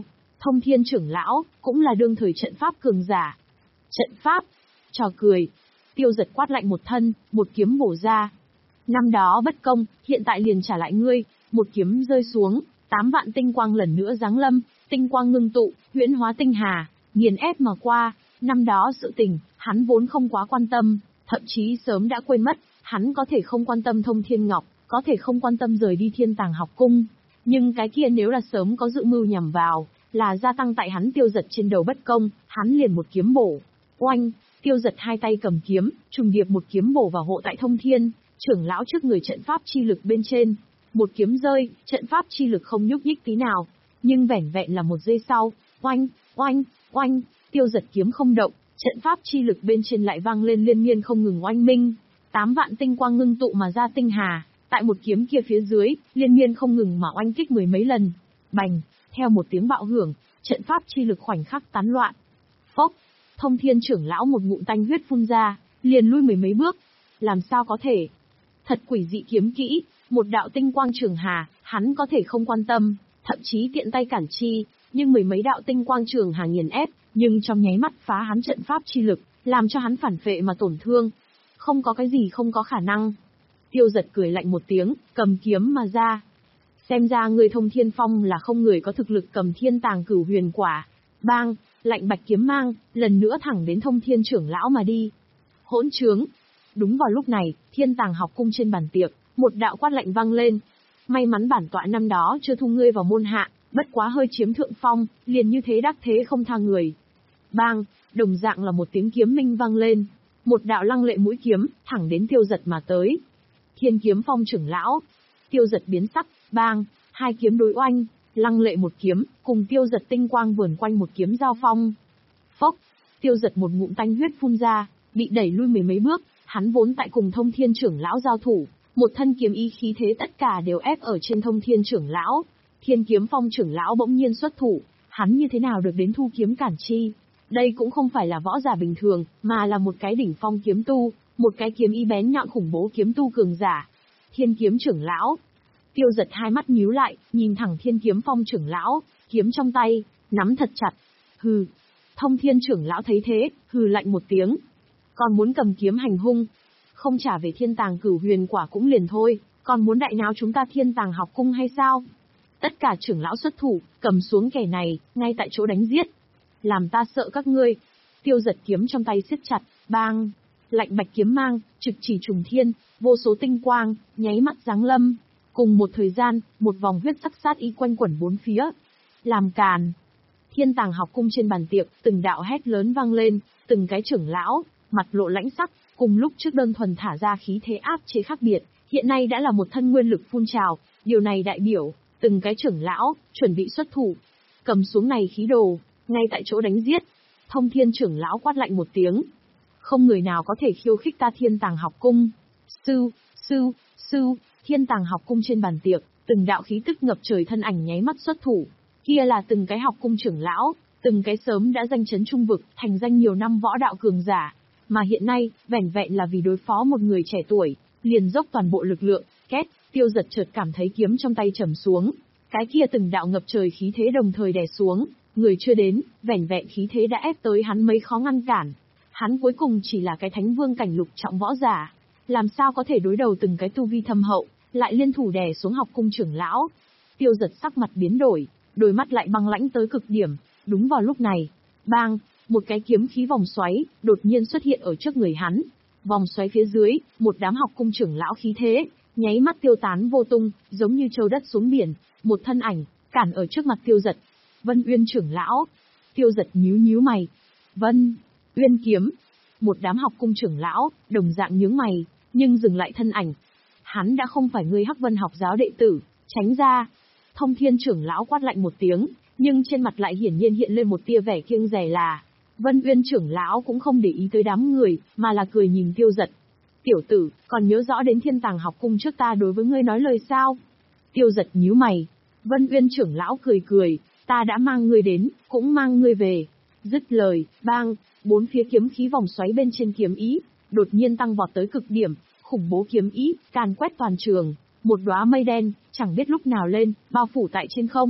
Speaker 1: Thông Thiên trưởng lão, cũng là đương thời trận pháp cường giả. Trận pháp? Trò cười. Tiêu Giật quát lạnh một thân, một kiếm bổ ra. Năm đó bất công, hiện tại liền trả lại ngươi, một kiếm rơi xuống, tám vạn tinh quang lần nữa giáng lâm, tinh quang ngưng tụ, huyễn hóa tinh hà, nghiền ép mà qua. Năm đó sự tình, hắn vốn không quá quan tâm, thậm chí sớm đã quên mất, hắn có thể không quan tâm Thông Thiên Ngọc, có thể không quan tâm rời đi Thiên Tàng học cung. Nhưng cái kia nếu là sớm có dự mưu nhằm vào, là gia tăng tại hắn Tiêu Giật trên đầu bất công, hắn liền một kiếm bổ. Oanh, Tiêu Giật hai tay cầm kiếm, trùng điệp một kiếm bổ vào hộ tại Thông Thiên trưởng lão trước người trận pháp chi lực bên trên. Một kiếm rơi, trận pháp chi lực không nhúc nhích tí nào, nhưng vẻn vẹn là một giây sau, oanh, oanh, oanh, Tiêu Giật kiếm không động, trận pháp chi lực bên trên lại vang lên liên miên không ngừng oanh minh. Tám vạn tinh quang ngưng tụ mà ra tinh hà, tại một kiếm kia phía dưới, liên miên không ngừng mà oanh kích mười mấy lần. Bành, theo một tiếng bạo hưởng, trận pháp chi lực khoảnh khắc tán loạn. Phốc, Thông Thiên trưởng lão một ngụm tanh huyết phun ra, liền lui mười mấy bước. Làm sao có thể? Thật quỷ dị kiếm kỹ, một đạo tinh quang trường hà, hắn có thể không quan tâm, thậm chí tiện tay cản chi, nhưng mười mấy đạo tinh quang trường hà nghiền ép, nhưng trong nháy mắt phá hắn trận pháp chi lực, làm cho hắn phản phệ mà tổn thương. Không có cái gì không có khả năng. Tiêu Giật cười lạnh một tiếng, cầm kiếm mà ra. Xem ra người Thông Thiên Phong là không người có thực lực cầm Thiên Tàng Cửu Huyền Quả. Bang, lạnh bạch kiếm mang, lần nữa thẳng đến Thông Thiên trưởng lão mà đi. Hỗn trướng. Đúng vào lúc này, Thiên Tàng học cung trên bàn tiệc, một đạo quát lạnh vang lên. May mắn bản tọa năm đó chưa thu ngươi vào môn hạ, bất quá hơi chiếm thượng phong, liền như thế đắc thế không tha người. Bang, đồng dạng là một tiếng kiếm minh vang lên. Một đạo lăng lệ mũi kiếm, thẳng đến Tiêu Giật mà tới. Thiên Kiếm Phong trưởng lão. Tiêu Giật biến sắc, bang, hai kiếm đối oanh, lăng lệ một kiếm, cùng Tiêu Giật tinh quang vườn quanh một kiếm giao phong. Phốc, Tiêu Giật một ngụm tanh huyết phun ra, bị đẩy lui mười mấy bước, hắn vốn tại cùng Thông Thiên trưởng lão giao thủ, một thân kiếm ý khí thế tất cả đều ép ở trên Thông Thiên trưởng lão. Thiên Kiếm Phong trưởng lão bỗng nhiên xuất thủ, hắn như thế nào được đến thu kiếm cản chi? Đây cũng không phải là võ giả bình thường, mà là một cái đỉnh phong kiếm tu, một cái kiếm ý bén nhọn khủng bố kiếm tu cường giả. Thiên Kiếm trưởng lão. Tiêu Giật hai mắt nhíu lại, nhìn thẳng Thiên Kiếm Phong trưởng lão, kiếm trong tay, nắm thật chặt. Hừ. Thông Thiên trưởng lão thấy thế, hừ lạnh một tiếng. Còn muốn cầm kiếm hành hung, không trả về Thiên Tàng Cửu Huyền Quả cũng liền thôi, còn muốn đại náo chúng ta Thiên Tàng học cung hay sao? Tất cả trưởng lão xuất thủ, cầm xuống kẻ này, ngay tại chỗ đánh giết. Làm ta sợ các ngươi. Tiêu Giật kiếm trong tay siết chặt, bang, lạnh bạch kiếm mang, trực chỉ trùng thiên, vô số tinh quang, nháy mắt giáng lâm. Cùng một thời gian, một vòng huyết sắc sát y quanh quẩn bốn phía. Làm càn. Thiên Tàng học cung trên bàn tiệc, từng đạo hét lớn vang lên, từng cái trưởng lão, mặt lộ lãnh sắc, cùng lúc trước đơn thuần thả ra khí thế áp chế khác biệt, hiện nay đã là một thân nguyên lực phun trào, điều này đại biểu, từng cái trưởng lão, chuẩn bị xuất thủ. Cầm xuống này khí đồ, ngay tại chỗ đánh giết. Thông Thiên trưởng lão quát lạnh một tiếng. Không người nào có thể khiêu khích ta Thiên Tàng học cung. Sư, sư, sư, Thiên Tàng học cung trên bàn tiệc, từng đạo khí tức ngập trời thân ảnh nháy mắt xuất thủ. Kia là từng cái học cung trưởng lão, từng cái sớm đã danh chấn trung vực, thành danh nhiều năm võ đạo cường giả. Mà hiện nay, vẻn vẹn là vì đối phó một người trẻ tuổi, liền dốc toàn bộ lực lượng, két, Tiêu Giật chợt cảm thấy kiếm trong tay trầm xuống. Cái kia từng đạo ngập trời khí thế đồng thời đè xuống, người chưa đến, vẻn vẹn khí thế đã ép tới hắn mấy khó ngăn cản. Hắn cuối cùng chỉ là cái thánh vương cảnh lục trọng võ giả, làm sao có thể đối đầu từng cái tu vi thâm hậu, lại liên thủ đè xuống học cung trưởng lão. Tiêu Giật sắc mặt biến đổi, đôi mắt lại băng lãnh tới cực điểm. Đúng vào lúc này, bang, một cái kiếm khí vòng xoáy đột nhiên xuất hiện ở trước người hắn. Vòng xoáy phía dưới, một đám học cung trưởng lão khí thế, nháy mắt tiêu tán vô tung, giống như châu đất xuống biển, một thân ảnh cản ở trước mặt Tiêu Giật. Vân Uyên trưởng lão. Tiêu Giật nhíu nhíu mày. Vân Uyên kiếm. Một đám học cung trưởng lão đồng dạng nhướng mày, nhưng dừng lại thân ảnh. Hắn đã không phải người Hắc Vân học giáo đệ tử, tránh ra. Thông Thiên trưởng lão quát lạnh một tiếng, nhưng trên mặt lại hiển nhiên hiện lên một tia vẻ kiêng dè là. Vân Uyên trưởng lão cũng không để ý tới đám người, mà là cười nhìn Tiêu Giật. Tiểu tử, còn nhớ rõ đến Thiên Tàng học cung trước ta đối với ngươi nói lời sao? Tiêu Giật nhíu mày. Vân Uyên trưởng lão cười cười, ta đã mang ngươi đến, cũng mang ngươi về. Dứt lời, bang, bốn phía kiếm khí vòng xoáy bên trên kiếm ý, đột nhiên tăng vọt tới cực điểm, khủng bố kiếm ý, càn quét toàn trường. Một đóa mây đen, chẳng biết lúc nào lên, bao phủ tại trên không.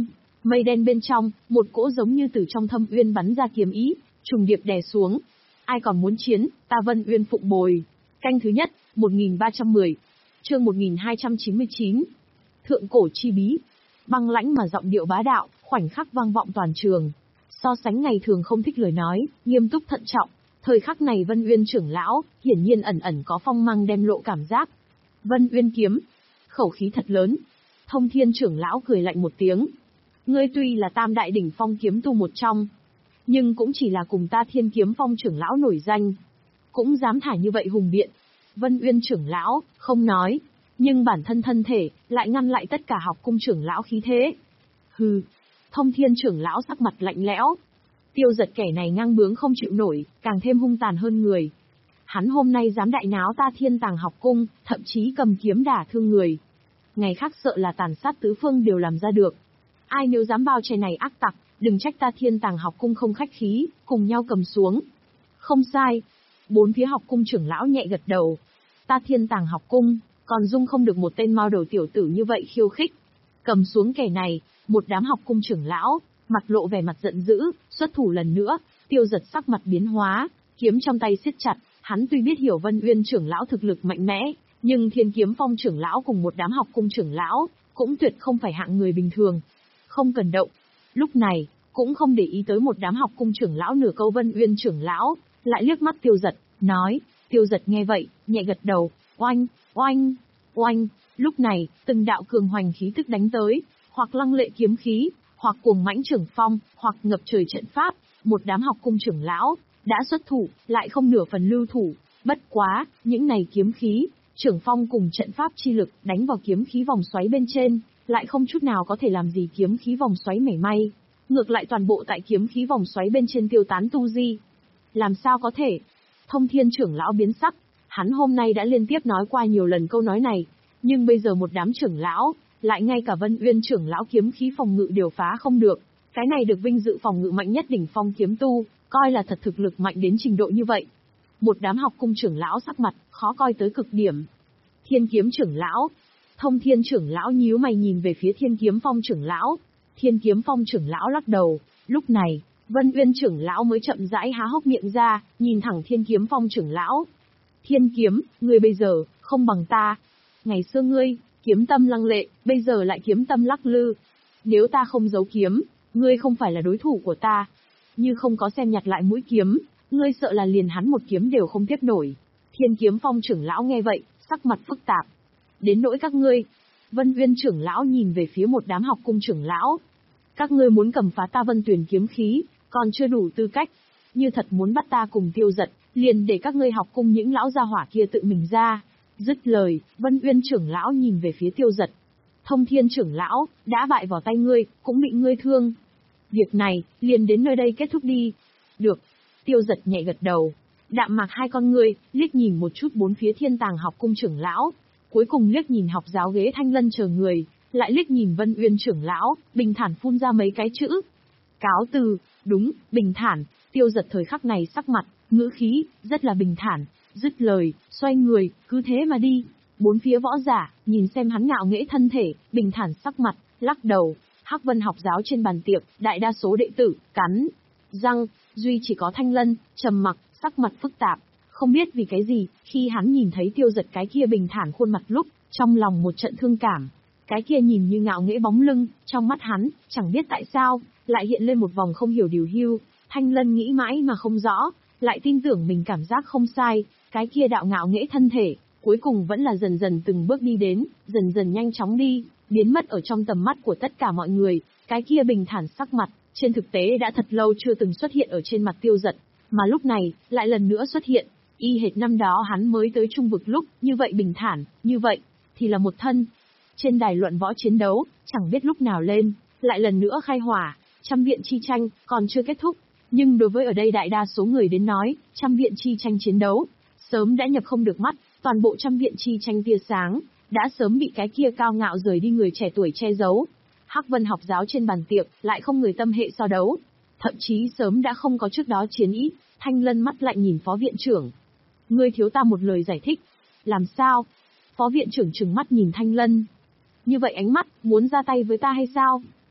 Speaker 1: Mây đen bên trong, một cỗ giống như từ trong thâm uyên bắn ra kiếm ý, trùng điệp đè xuống. Ai còn muốn chiến, ta Vân Uyên phụng bồi. Canh thứ nhất, một nghìn ba trăm mười. Chương một nghìn hai trăm chín mươi chín. Thượng cổ chi bí. Băng lãnh mà giọng điệu bá đạo, khoảnh khắc vang vọng toàn trường. So sánh ngày thường không thích lời nói, nghiêm túc thận trọng. Thời khắc này Vân Uyên trưởng lão, hiển nhiên ẩn ẩn có phong mang đem lộ cảm giác. Vân Uyên kiếm. Khẩu khí thật lớn. Thông Thiên trưởng lão cười lạnh một tiếng. Ngươi tuy là tam đại đỉnh phong kiếm tu một trong, nhưng cũng chỉ là cùng ta Thiên Kiếm Phong trưởng lão nổi danh. Cũng dám thả như vậy hùng biện. Vân Uyên trưởng lão, không nói, nhưng bản thân thân thể, lại ngăn lại tất cả học cung trưởng lão khí thế. Hừ. Thông Thiên trưởng lão sắc mặt lạnh lẽo. Tiêu Giật kẻ này ngang bướng không chịu nổi, càng thêm hung tàn hơn người. Hắn hôm nay dám đại náo ta Thiên Tàng học cung, thậm chí cầm kiếm đả thương người. Ngày khác sợ là tàn sát tứ phương đều làm ra được. Ai nếu dám bao che này ác tặc, đừng trách ta Thiên Tàng học cung không khách khí, cùng nhau cầm xuống. Không sai. Bốn phía học cung trưởng lão nhẹ gật đầu. Ta Thiên Tàng học cung, còn dung không được một tên mao đầu tiểu tử như vậy khiêu khích. Cầm xuống kẻ này, một đám học cung trưởng lão, mặt lộ vẻ mặt giận dữ, xuất thủ lần nữa. Tiêu Giật sắc mặt biến hóa, kiếm trong tay siết chặt. Hắn tuy biết hiểu Vân Uyên trưởng lão thực lực mạnh mẽ, nhưng Thiên Kiếm Phong trưởng lão cùng một đám học cung trưởng lão, cũng tuyệt không phải hạng người bình thường. Không cần động. Lúc này, cũng không để ý tới một đám học cung trưởng lão nửa câu Vân Uyên trưởng lão, lại liếc mắt Tiêu Giật, nói. Tiêu Giật nghe vậy, nhẹ gật đầu. Oanh, oanh, oanh. Lúc này, từng đạo cường hoành khí tức đánh tới, hoặc lăng lệ kiếm khí, hoặc cuồng mãnh trưởng phong, hoặc ngập trời trận pháp. Một đám học cung trưởng lão đã xuất thủ, lại không nửa phần lưu thủ. Bất quá, những này kiếm khí, trưởng phong cùng trận pháp chi lực đánh vào kiếm khí vòng xoáy bên trên, lại không chút nào có thể làm gì kiếm khí vòng xoáy mảy may. Ngược lại toàn bộ tại kiếm khí vòng xoáy bên trên tiêu tán tu di. Làm sao có thể? Thông Thiên trưởng lão biến sắc. Hắn hôm nay đã liên tiếp nói qua nhiều lần câu nói này, nhưng bây giờ một đám trưởng lão, lại ngay cả Vân Uyên trưởng lão kiếm khí phòng ngự đều phá không được. Cái này được vinh dự phòng ngự mạnh nhất đỉnh phong kiếm tu, coi là thật thực lực mạnh đến trình độ như vậy. Một đám học cung trưởng lão sắc mặt, khó coi tới cực điểm. Thiên Kiếm trưởng lão. Thông Thiên trưởng lão nhíu mày nhìn về phía Thiên Kiếm Phong trưởng lão. Thiên Kiếm Phong trưởng lão lắc đầu. Lúc này, Vân Uyên trưởng lão mới chậm rãi há hốc miệng ra, nhìn thẳng Thiên Kiếm Phong trưởng lão. Thiên Kiếm, ngươi bây giờ, không bằng ta. Ngày xưa ngươi, kiếm tâm lăng lệ, bây giờ lại kiếm tâm lắc lư. Nếu ta không giấu kiếm, ngươi không phải là đối thủ của ta. Như không có xem nhặt lại mũi kiếm, ngươi sợ là liền hắn một kiếm đều không tiếp nổi. Thiên Kiếm Phong trưởng lão nghe vậy, sắc mặt phức tạp. Đến nỗi các ngươi. Vân Uyên trưởng lão nhìn về phía một đám học cung trưởng lão. Các ngươi muốn cầm phá ta Vân Tuyền kiếm khí, còn chưa đủ tư cách. Như thật muốn bắt ta cùng Tiêu Giật, liền để các ngươi học cung những lão gia hỏa kia tự mình ra. Dứt lời, Vân Uyên trưởng lão nhìn về phía Tiêu Giật. Thông Thiên trưởng lão, đã bại vào tay ngươi, cũng bị ngươi thương. Việc này, liền đến nơi đây kết thúc đi. Được. Tiêu Giật nhẹ gật đầu. Đạm mạc hai con ngươi, liếc nhìn một chút bốn phía Thiên Tàng học cung trưởng lão. Cuối cùng liếc nhìn học giáo ghế Thanh Lân chờ người, lại liếc nhìn Vân Uyên trưởng lão, bình thản phun ra mấy cái chữ. Cáo từ. Đúng, bình thản. Tiêu Giật thời khắc này sắc mặt, ngữ khí, rất là bình thản. Dứt lời, xoay người, cứ thế mà đi. Bốn phía võ giả, nhìn xem hắn ngạo nghễ thân thể, bình thản sắc mặt, lắc đầu. Hắc Vân học giáo trên bàn tiệc, đại đa số đệ tử, cắn răng, duy chỉ có Thanh Lân, trầm mặc, sắc mặt phức tạp. Không biết vì cái gì, khi hắn nhìn thấy Tiêu Giật cái kia bình thản khuôn mặt lúc, trong lòng một trận thương cảm. Cái kia nhìn như ngạo nghễ bóng lưng, trong mắt hắn, chẳng biết tại sao, lại hiện lên một vòng không hiểu điều hưu. Thanh Lân nghĩ mãi mà không rõ, lại tin tưởng mình cảm giác không sai, cái kia đạo ngạo nghễ thân thể, cuối cùng vẫn là dần dần từng bước đi đến, dần dần nhanh chóng đi, biến mất ở trong tầm mắt của tất cả mọi người. Cái kia bình thản sắc mặt, trên thực tế đã thật lâu chưa từng xuất hiện ở trên mặt Tiêu Giật, mà lúc này, lại lần nữa xuất hiện. Y hệt năm đó hắn mới tới trung vực lúc, như vậy bình thản, như vậy, thì là một thân. Trên đài luận võ chiến đấu, chẳng biết lúc nào lên, lại lần nữa khai hỏa, trăm viện chi tranh, còn chưa kết thúc. Nhưng đối với ở đây đại đa số người đến nói, trăm viện chi tranh chiến đấu, sớm đã nhập không được mắt, toàn bộ trăm viện chi tranh tia sáng, đã sớm bị cái kia cao ngạo rời đi người trẻ tuổi che giấu. Hắc Vân học giáo trên bàn tiệc, lại không người tâm hệ so đấu. Thậm chí sớm đã không có trước đó chiến ý. Thanh Lân mắt lạnh nhìn phó viện trưởng. Ngươi thiếu ta một lời giải thích. Làm sao? Phó viện trưởng trừng mắt nhìn Thanh Lân. Như vậy ánh mắt, muốn ra tay với ta hay sao?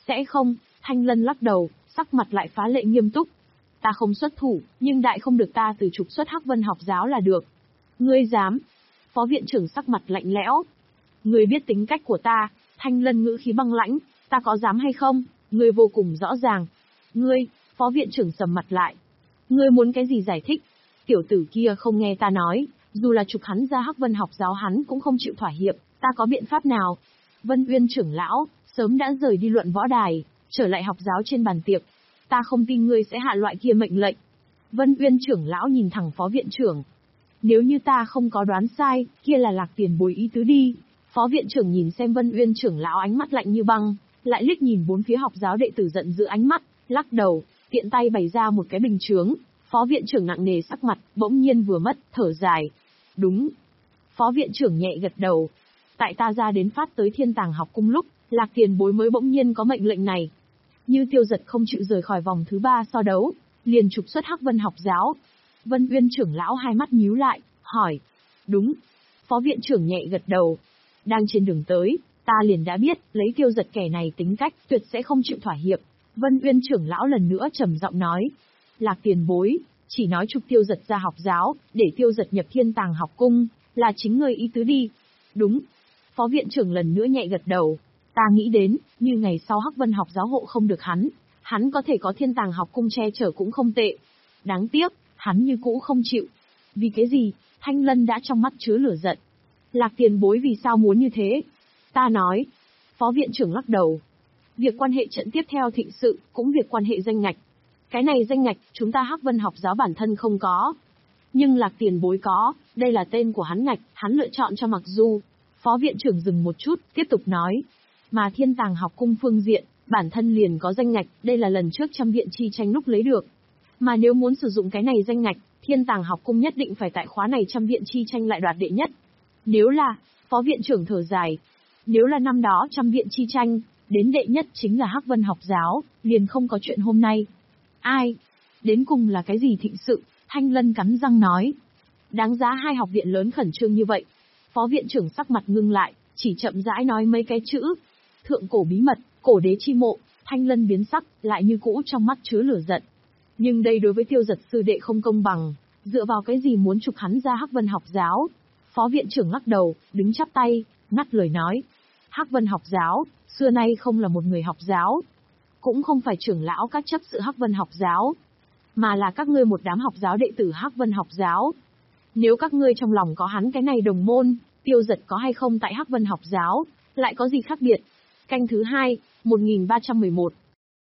Speaker 1: Sẽ không, Thanh Lân lắc đầu, sắc mặt lại phá lệ nghiêm túc. Ta không xuất thủ, nhưng đại không được ta từ trục xuất Hắc Vân học giáo là được. Ngươi dám? Phó viện trưởng sắc mặt lạnh lẽo. Ngươi biết tính cách của ta, Thanh Lân ngữ khí băng lãnh, ta có dám hay không? Ngươi vô cùng rõ ràng. Ngươi, phó viện trưởng sầm mặt lại. Ngươi muốn cái gì giải thích? Tiểu tử kia không nghe ta nói, dù là trục hắn ra Hắc Vân học giáo hắn cũng không chịu thỏa hiệp, ta có biện pháp nào? Vân Uyên trưởng lão, sớm đã rời đi luận võ đài, trở lại học giáo trên bàn tiệc. Ta không tin ngươi sẽ hạ loại kia mệnh lệnh. Vân Uyên trưởng lão nhìn thẳng phó viện trưởng. Nếu như ta không có đoán sai, kia là Lạc Tiền Bối ý tứ đi. Phó viện trưởng nhìn xem Vân Uyên trưởng lão ánh mắt lạnh như băng, lại liếc nhìn bốn phía học giáo đệ tử giận dữ ánh mắt, lắc đầu, tiện tay bày ra một cái bình chướng. Phó viện trưởng nặng nề sắc mặt, bỗng nhiên vừa mất, thở dài. Đúng. Phó viện trưởng nhẹ gật đầu. Tại ta ra đến phát tới Thiên Tàng học cung lúc, Lạc Tiền Bối mới bỗng nhiên có mệnh lệnh này. Như Tiêu Giật không chịu rời khỏi vòng thứ ba so đấu, liền trục xuất Hắc Vân học giáo. Vân Uyên trưởng lão hai mắt nhíu lại, hỏi. Đúng. Phó viện trưởng nhẹ gật đầu. Đang trên đường tới, ta liền đã biết, lấy Tiêu Giật kẻ này tính cách, tuyệt sẽ không chịu thỏa hiệp. Vân Uyên trưởng lão lần nữa trầm giọng nói. Lạc Tiền Bối, chỉ nói trục Tiêu Giật ra học giáo, để Tiêu Giật nhập Thiên Tàng học cung, là chính ngươi ý tứ đi. Đúng. Phó viện trưởng lần nữa nhẹ gật đầu. Ta nghĩ đến, như ngày sau Hắc Vân học giáo hộ không được hắn, hắn có thể có Thiên Tàng học cung che chở cũng không tệ. Đáng tiếc, hắn như cũ không chịu. Vì cái gì? Thanh Lân đã trong mắt chứa lửa giận. Lạc Tiền Bối vì sao muốn như thế? Ta nói. Phó viện trưởng lắc đầu. Việc quan hệ trận tiếp theo thịnh sự, cũng việc quan hệ danh ngạch. Cái này danh ngạch, chúng ta Hắc Vân học giáo bản thân không có. Nhưng Lạc Tiền Bối có, đây là tên của hắn ngạch, hắn lựa chọn cho Mặc Du. Phó viện trưởng dừng một chút, tiếp tục nói. Mà Thiên Tàng học cung phương diện, bản thân liền có danh ngạch, đây là lần trước trăm viện chi tranh lúc lấy được. Mà nếu muốn sử dụng cái này danh ngạch, Thiên Tàng học cung nhất định phải tại khóa này trăm viện chi tranh lại đoạt đệ nhất. Nếu là, phó viện trưởng thở dài, nếu là năm đó trăm viện chi tranh, đến đệ nhất chính là Hắc Vân học giáo, liền không có chuyện hôm nay. Ai? Đến cùng là cái gì thịnh sự? Thanh Lân cắn răng nói. Đáng giá hai học viện lớn khẩn trương như vậy. Phó viện trưởng sắc mặt ngưng lại, chỉ chậm rãi nói mấy cái chữ. Thượng cổ bí mật, cổ đế chi mộ. Thanh Lân biến sắc, lại như cũ trong mắt chứa lửa giận. Nhưng đây đối với Tiêu Giật sư đệ không công bằng, dựa vào cái gì muốn trục hắn ra Hắc Vân học giáo? Phó viện trưởng lắc đầu, đứng chắp tay, ngắt lời nói. Hắc Vân học giáo, xưa nay không là một người học giáo. Cũng không phải trưởng lão các chấp sự Hắc Vân học giáo, mà là các ngươi một đám học giáo đệ tử Hắc Vân học giáo. Nếu các ngươi trong lòng có hắn cái này đồng môn, Tiêu Giật có hay không tại Hắc Vân học giáo, lại có gì khác biệt? Canh thứ hai, một nghìn ba trăm mười một.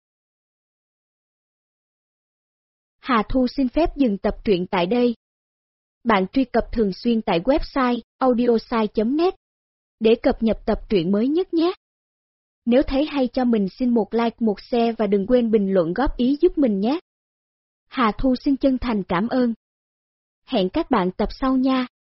Speaker 2: Hà Thu xin phép dừng tập truyện tại đây. Bạn truy cập thường xuyên tại website audiosai chấm net để cập nhật tập truyện mới nhất nhé. Nếu thấy hay cho mình xin một like, một share và đừng quên bình luận góp ý giúp mình nhé. Hà Thu xin chân thành cảm ơn. Hẹn các bạn tập sau nha.